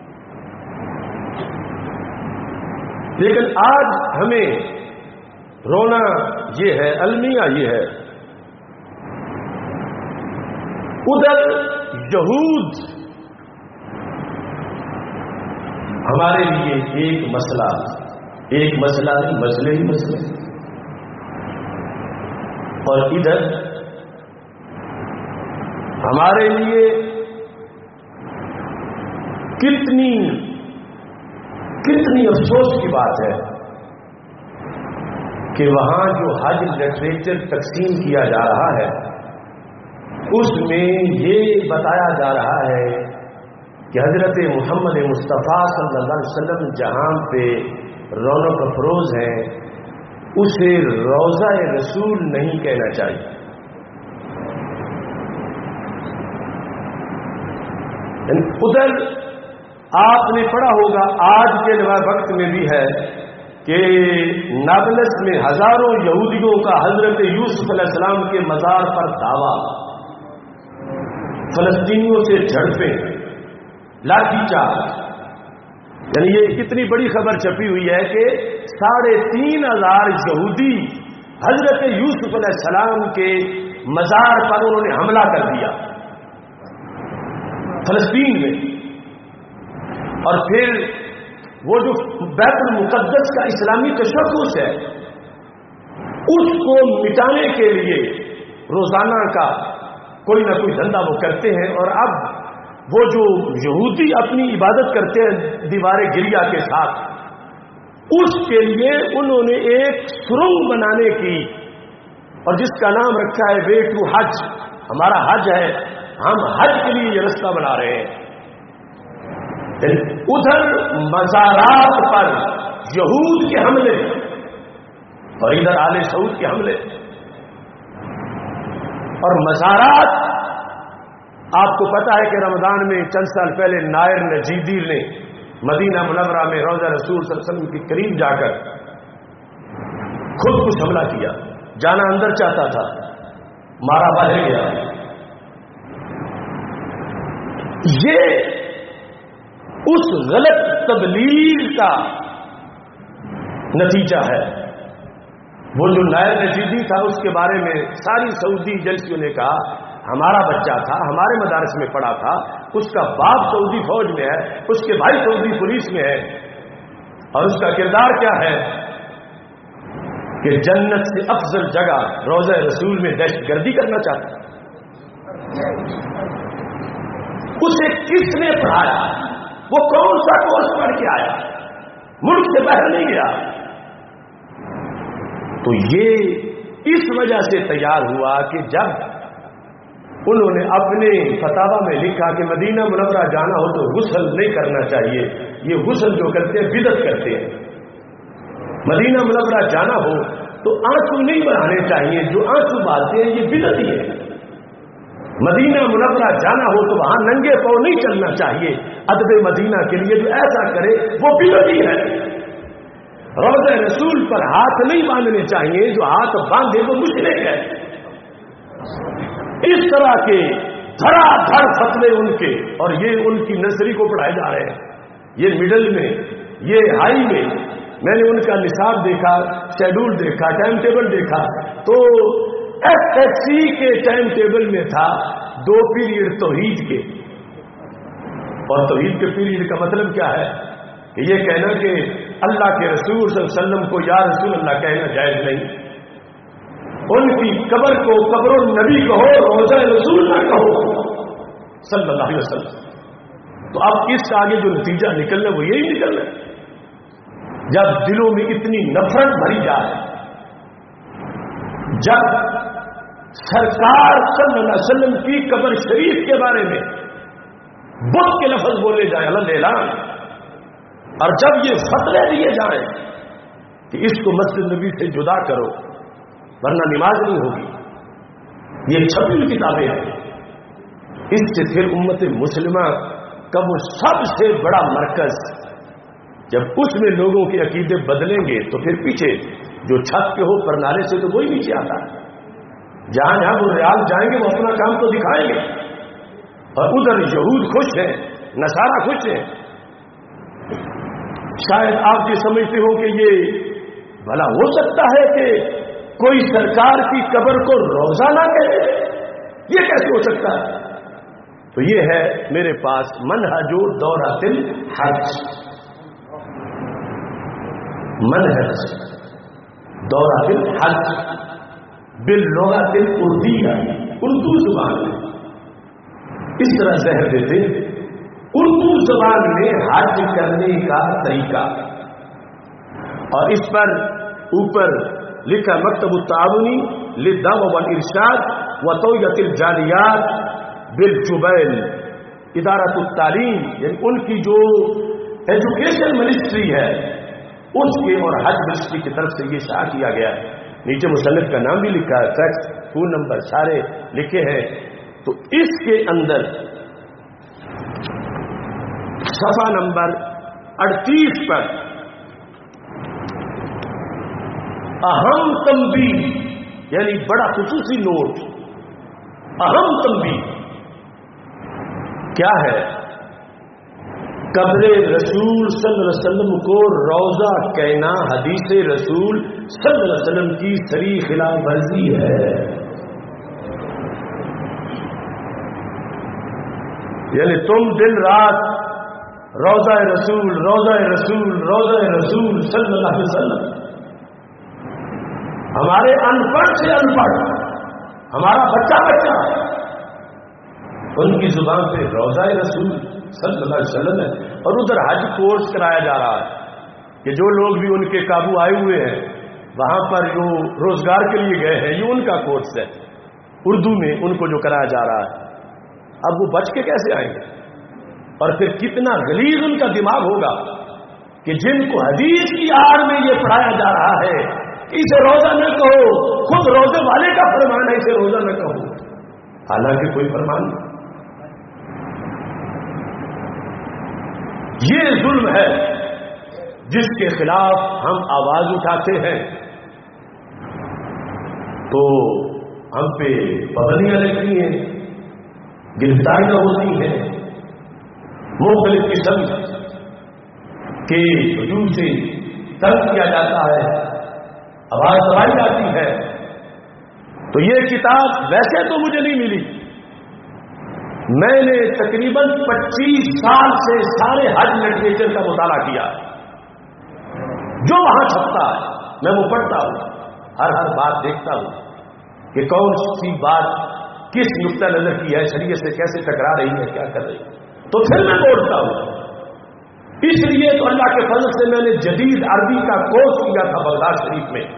لیکن آج ہمیں رونا یہ ہے، المیہ یہ ہے، ادھر یہود ہمارے لیے ایک مسئلہ نہیں، مسئلے ہی مسئلے، اور ادھر ہمارے لیے کتنی افسوس کی بات ہے کہ وہاں جو حج لٹریچر تقسیم کیا جا رہا ہے اس میں یہ بتایا جا رہا ہے کہ حضرت محمد مصطفیٰ صلی اللہ علیہ وسلم جہاں پہ رونق افروز ہیں اسے روضہ رسول نہیں کہنا چاہیے. ادھر آپ نے پڑھا ہوگا آج کے وقت میں بھی ہے کہ نابلس میں ہزاروں یہودیوں کا حضرت یوسف علیہ السلام کے مزار پر دعویٰ، فلسطینیوں سے جھڑپیں، لاٹھی چارج، یعنی یہ کتنی بڑی خبر چھپی ہوئی ہے کہ 3,500 یہودی حضرت یوسف علیہ السلام کے مزار پر انہوں نے حملہ کر دیا فلسطین میں، اور پھر وہ جو بیت المقدس کا اسلامی تشخص ہے اس کو مٹانے کے لیے روزانہ کا کوئی نہ کوئی دھندا وہ کرتے ہیں، اور اب وہ جو یہودی اپنی عبادت کرتے ہیں دیوار گریا کے ساتھ، اس کے لیے انہوں نے ایک سرنگ بنانے کی، اور جس کا نام رکھا ہے وے ٹو حج، ہمارا حج ہے، ہم حج کے لیے یہ رستہ بنا رہے ہیں۔ ادھر مزارات پر یہود کے حملے اور ادھر آل سعود کے حملے، اور مزارات آپ کو پتا ہے کہ رمضان میں چند سال پہلے نائر نجیدی نے مدینہ منورہ میں روضہ رسول صلی اللہ علیہ وسلم کے قریب جا کر خود کچھ حملہ کیا، جانا اندر چاہتا تھا، مارا باہر گیا۔ یہ اس غلط تبلیغ کا نتیجہ ہے۔ وہ جو نائر نجیدی تھا اس کے بارے میں ساری سعودی ایجنسیوں نے کہا ہمارا بچہ تھا، ہمارے مدارس میں پڑھا تھا، اس کا باپ سعودی فوج میں ہے، اس کے بھائی سعودی پولیس میں ہے، اور اس کا کردار کیا ہے کہ جنت سے افضل جگہ روضہ رسول میں دہشت گردی کرنا چاہتا ہے۔ اسے کس نے پڑھایا؟ وہ کون سا کورس پڑھ کے آیا؟ ملک سے باہر نہیں گیا۔ تو یہ اس وجہ سے تیار ہوا کہ جب انہوں نے اپنے فتاوا میں لکھا کہ مدینہ منورہ جانا ہو تو غسل نہیں کرنا چاہیے، یہ غسل جو کرتے ہیں بدعت کرتے ہیں، مدینہ منورہ جانا ہو تو آنسو نہیں بہانے چاہیے، جو آنسو بہاتے ہیں یہ بدعت ہی ہے، مدینہ منورہ جانا ہو تو وہاں ننگے پاؤں نہیں چلنا چاہیے، ادب مدینہ کے لیے جو ایسا کرے وہ بدعت ہی ہے، روضہ رسول پر ہاتھ نہیں باندھنے چاہیے، جو ہاتھ باندھے وہ مشرک ہے۔ اس طرح کے دھڑا دھڑ فتوے ان کے، اور یہ ان کی نرسری کو پڑھائے جا رہے ہیں، یہ مڈل میں، یہ ہائی میں۔ میں نے ان کا نصاب دیکھا، شیڈول دیکھا، ٹائم ٹیبل دیکھا، تو ایس ایس سی کے ٹائم ٹیبل میں تھا 2 پیریڈ توحید کے، اور توحید کے پیریڈ کا مطلب کیا ہے کہ یہ کہنا کہ اللہ کے رسول صلی اللہ علیہ وسلم کو یا رسول اللہ کہنا جائز نہیں، ان کی قبر کو قبر النبی کہو، روضہ رسول نہ کہو صلی اللہ علیہ وسلم۔ تو اب اس سے آگے جو نتیجہ نکلنا وہ یہی نکلنا ہے، جب دلوں میں اتنی نفرت بھری جائے، جب سرکار صلی اللہ علیہ وسلم کی قبر شریف کے بارے میں بت کے لفظ بولے جائیں اعلان، اور جب یہ فتوے دیے جائیں کہ اس کو مسجد نبی سے جدا کرو ورنہ نماز نہیں ہوگی، یہ 26 کتابیں ہیں، اس سے پھر امت مسلمہ کا وہ سب سے بڑا مرکز، جب اس میں لوگوں کے عقیدے بدلیں گے تو پھر پیچھے جو چھت پہ ہو پرنالے سے تو وہی نیچے آتا ہے، جہاں جہاں وہ ریال جائیں گے وہ اپنا کام تو دکھائیں گے، اور ادھر یہود خوش ہیں، نصارہ خوش ہیں۔ شاید آپ یہ سمجھتے ہو کہ یہ بھلا ہو سکتا ہے کہ کوئی سرکار کی قبر کو روزہ نہ کہے، یہ کیسے ہو سکتا ہے؟ تو یہ ہے میرے پاس منہج دورۃ الحج، منہج دورۃ الحج باللغۃ الاردیہ، اردو زبان میں اس طرح زہر دیتے، اردو زبان میں حج کرنے کا طریقہ، اور اس پر اوپر لکھا مکتب التعاونی للدعوہ والارشاد وتوعیۃ الجالیات بالجبیل، ادارۃ التعلیم، یعنی ان کی جو ایجوکیشن منسٹری ہے اس کے اور حج منسٹری کی طرف سے یہ شائع کیا گیا ہے۔ نیچے مصنف کا نام بھی لکھا ہے، فیکس، فون نمبر سارے لکھے ہیں۔ تو اس کے اندر صفحہ نمبر 38 پر اہم تنبیہ، یعنی بڑا خصوصی نوٹ، اہم تنبیہ کیا ہے قبر رسول صلی اللہ علیہ وسلم کو روضہ کہنا حدیث رسول صلی اللہ علیہ وسلم کی صریح خلاف ورزی ہے. یعنی تم دن رات روضہ رسول روضہ رسول روضہ رسول صلی اللہ علیہ وسلم. ہمارے ان پڑھ سے ان پڑھ، ہمارا بچہ بچہ، ان کی زبان پہ روضہ رسول صلی اللہ علیہ وسلم ہے. اور ادھر حج کورس کرایا جا رہا ہے کہ جو لوگ بھی ان کے قابو آئے ہوئے ہیں وہاں پر جو روزگار کے لیے گئے ہیں، یہ ان کا کورس ہے اردو میں ان کو جو کرایا جا رہا ہے. اب وہ بچ کے کیسے آئیں گے؟ اور پھر کتنا غلیظ ان کا دماغ ہوگا کہ جن کو حدیث کی آڑ میں یہ پڑھایا جا رہا ہے کہ اسے روزہ نہ کہو، خود روزے والے کا فرمان ہے اسے روزہ نہ کہو، حالانکہ کوئی فرمان نہیں. یہ ظلم ہے جس کے خلاف ہم آواز اٹھاتے ہیں تو ہم پہ پابندیاں لگتی ہیں، گرفتاریاں ہوتی ہیں، مختلف قسم کے وجود سے تنگ کیا جاتا ہے، آواز دبائی جاتی ہے. تو یہ کتاب ویسے تو مجھے نہیں ملی، میں نے تقریباً 25 سال سے سارے حج لٹریچر کا مطالعہ کیا ہے. جو وہاں چھپتا ہے میں وہ پڑھتا ہوں، ہر بات دیکھتا ہوں کہ کون سی بات کس نقطہ نظر کی ہے، شریعت سے کیسے ٹکرا رہی ہے، کیا کر رہی ہے، تو پھر میں بولتا ہوں. اس لیے تو اللہ کے فضل سے میں نے جدید عربی کا کورس کیا تھا بغداد شریف میں.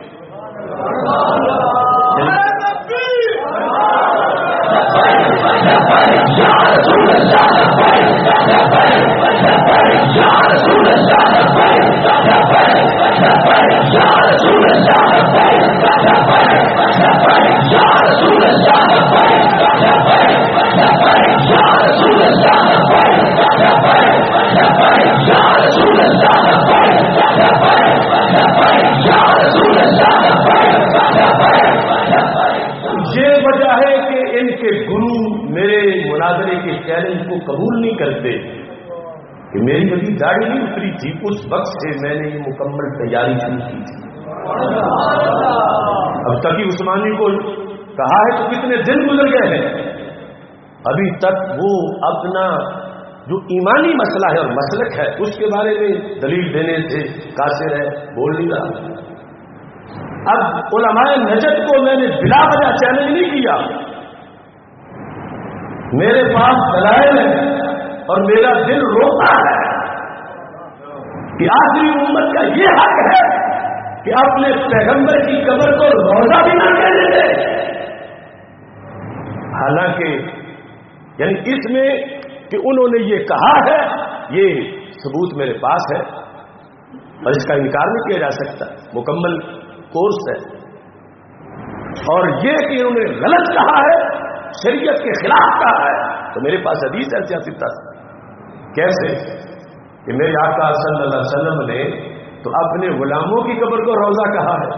یہ وجہ ہے کہ ان کے گرو میرے مناظرے کے چیلنج کو قبول نہیں کرتے کہ میری کبھی داڑھی نہیں اتری تھی. اس وقت سے میں نے یہ مکمل تیاری شروع کی تھی. اب تقی عثمانی کو کہا ہے تو کتنے دن گزر گئے ہیں، ابھی تک وہ اپنا جو ایمانی مسئلہ ہے اور مسلک ہے اس کے بارے میں دلیل دینے سے قاصر ہے، بول نہیں رہا. اب علماء نجد کو میں نے بلا وجہ چیلنج نہیں کیا، میرے پاس دلائل ہے اور میرا دل روتا ہے کہ آخری امت کا یہ حق ہے کہ اپنے پیغمبر کی قبر کو روزہ بھی نہ کہنے دے. حالانکہ یعنی اس میں کہ انہوں نے یہ کہا ہے، یہ ثبوت میرے پاس ہے اور اس کا انکار نہیں کیا جا سکتا، مکمل کورس ہے. اور یہ کہ انہوں نے غلط کہا ہے، شریعت کے خلاف کہا ہے، تو میرے پاس حدیث ہے سیاست کیسے کہ میرے آقا صلی اللہ علیہ وسلم نے تو اپنے غلاموں کی قبر کو روزہ کہا ہے.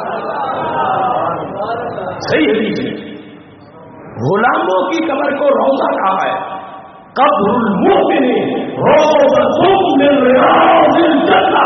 صحیح حدیث ہے، غلاموں کی قبر کو روزہ کہا ہے. قبر المؤمن روضۃ من ریاض الجنہ.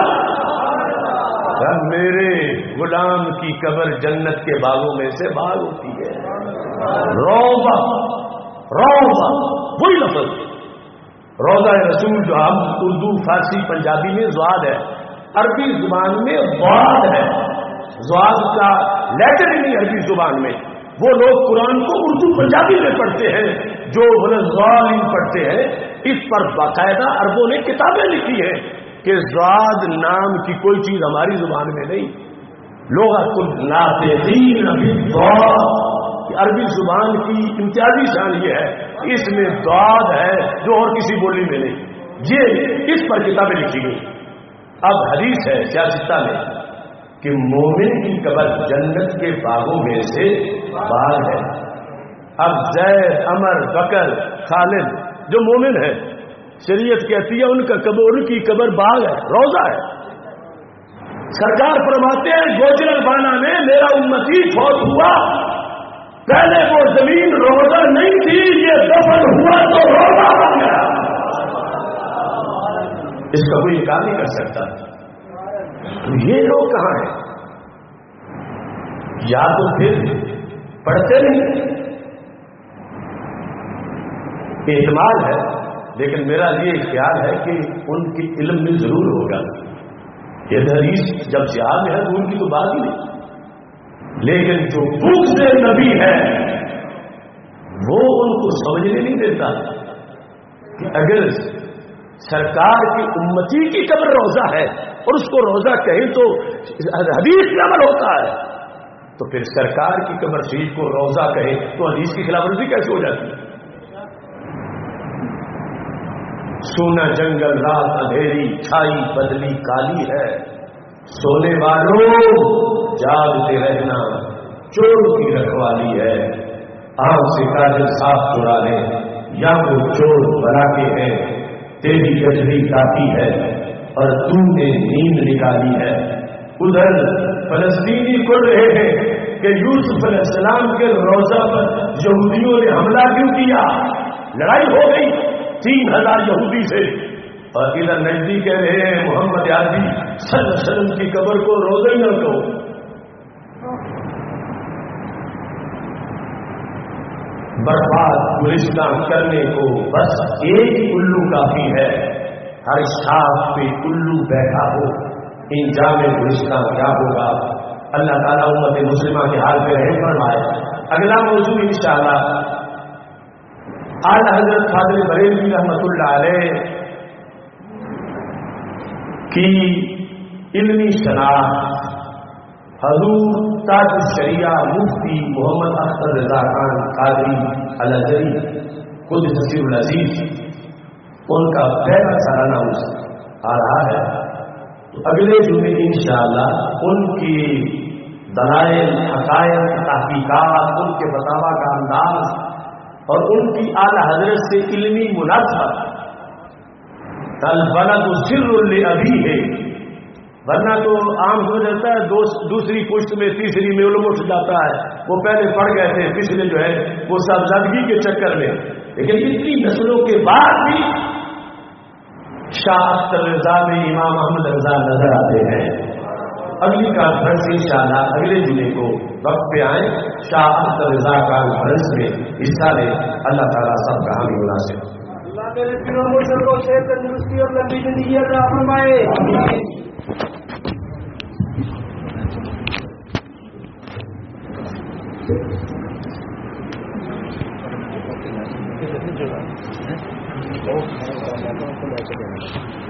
میرے غلام کی قبر جنت کے باغوں میں سے باغ ہوتی ہے. روضہ روضہ وہی لفظ روضہ رسول جو ہم اردو فارسی پنجابی میں زواد ہے، عربی زبان میں ضاد ہے. زواد کا لیٹر نہیں عربی زبان میں. وہ لوگ قرآن کو اردو پنجابی میں پڑھتے ہیں جو ظالم پڑھتے ہیں. اس پر باقاعدہ عربوں نے کتابیں لکھی ہیں کہ زاد نام کی کوئی چیز ہماری زبان میں نہیں. لغت الناطقین بالضاد، عربی زبان کی امتیازی شان یہ ہے اس میں ضاد ہے جو اور کسی بولی میں نہیں. یہ اس پر کتابیں لکھی گئی. اب حدیث ہے سیاستہ میں کہ مومن کی قبر جنت کے باغوں میں سے باغ ہے. اب زید، عمر، بکر، خالد جو مومن ہے، شریعت کہتی ہے ان کا قبر، ان کی قبر باغ ہے، روضہ ہے. سرکار فرماتے ہیں گوجرل بانا میں میرا امتی فوت ہوا، پہلے وہ زمین روضہ نہیں تھی، یہ دفن ہوا تو روضہ بن گیا. اس کا کوئی انکار نہیں کر سکتا. یہ لوگ کہاں ہیں؟ یا تو پھر پڑھتے نہیں، احتمال ہے، لیکن میرا یہ خیال ہے کہ ان کی علم میں ضرور ہوگا. یہ حدیث جب یاد ہے تو ان کی تو بات ہی نہیں، لیکن جو بغض نبی ہے وہ ان کو سمجھنے نہیں دیتا کہ اگر سرکار کی امتی کی قبر روضہ ہے اور اس کو روضہ کہیں تو حدیث میں عمل ہوتا ہے، تو پھر سرکار کی قبر شریف کو روضہ کہیں تو حدیث کی خلاف ورزی کیسے ہو جاتی ہے؟ سونا جنگل رات اندھیری چھائی بدلی کالی ہے، سونے والوں جاگتے رہنا چور کی رکھوالی ہے. آنکھ سے کاجل صاف چرا لے یا وہ چور بنا کے ہے، تیری گجری کاٹی ہے اور تم نے نیند نکالی ہے. ادھر فلسطینی کھل رہے ہیں کہ یوسف علیہ السلام کے روضہ پر یہودیوں نے حملہ کیوں کیا، لڑائی ہو گئی 3000 یہودی سے، اور ادھر نجدی کہہ رہے ہیں محمد عربی صلی اللہ علیہ وسلم کی قبر کو روزہ نہ کہو. برباد گلستان کرنے کو بس ایک الو کافی ہے، ہر شاخ پہ الو بیٹھا ہو، انجام گلستان کیا ہوگا؟ اللہ تعالیٰ امت مسلمہ کے حال پہ رحم فرمائے. اگلا موضوع انشاءاللہ اعلی حضرت فاضل بریلوی رحمۃ اللہ علیہ کی علمی شناخت حضور تاج الشریعہ مفتی محمد اختر رضا خان قادری الازہری قدس سیر العزیز ان کا پہلا سالانہ آ رہا ہے. تو اگلے جمعے انشاءاللہ ان کی دلائل حقائق تحقیقات، ان کے فتاوی کا انداز اور ان کی اعلی حضرت سے علمی مناسبت. البلد سر لابیہ، ورنہ تو عام ہو جاتا ہے دوسری پشت میں تیسری میں علم اٹھ جاتا ہے. وہ پہلے پڑھ گئے تھے، پچھلے جو ہے وہ صاحبزادگی کے چکر میں، لیکن اتنی نسلوں کے بعد بھی شاہ اختر رضا میں امام احمد رضا نظر آتے ہیں. اگلی کانفرنس انشاءاللہ اگلے جمعے کو وقت پہ آئیں، شاہ اختر رضا کانفرنس میں حصہ لیں. اللہ تعالیٰ سب کا حامی مناسب. اللہ میرے تینوں مرشد کو شیخ تندرستی اور لمبی زندگی عطا فرمائے. جو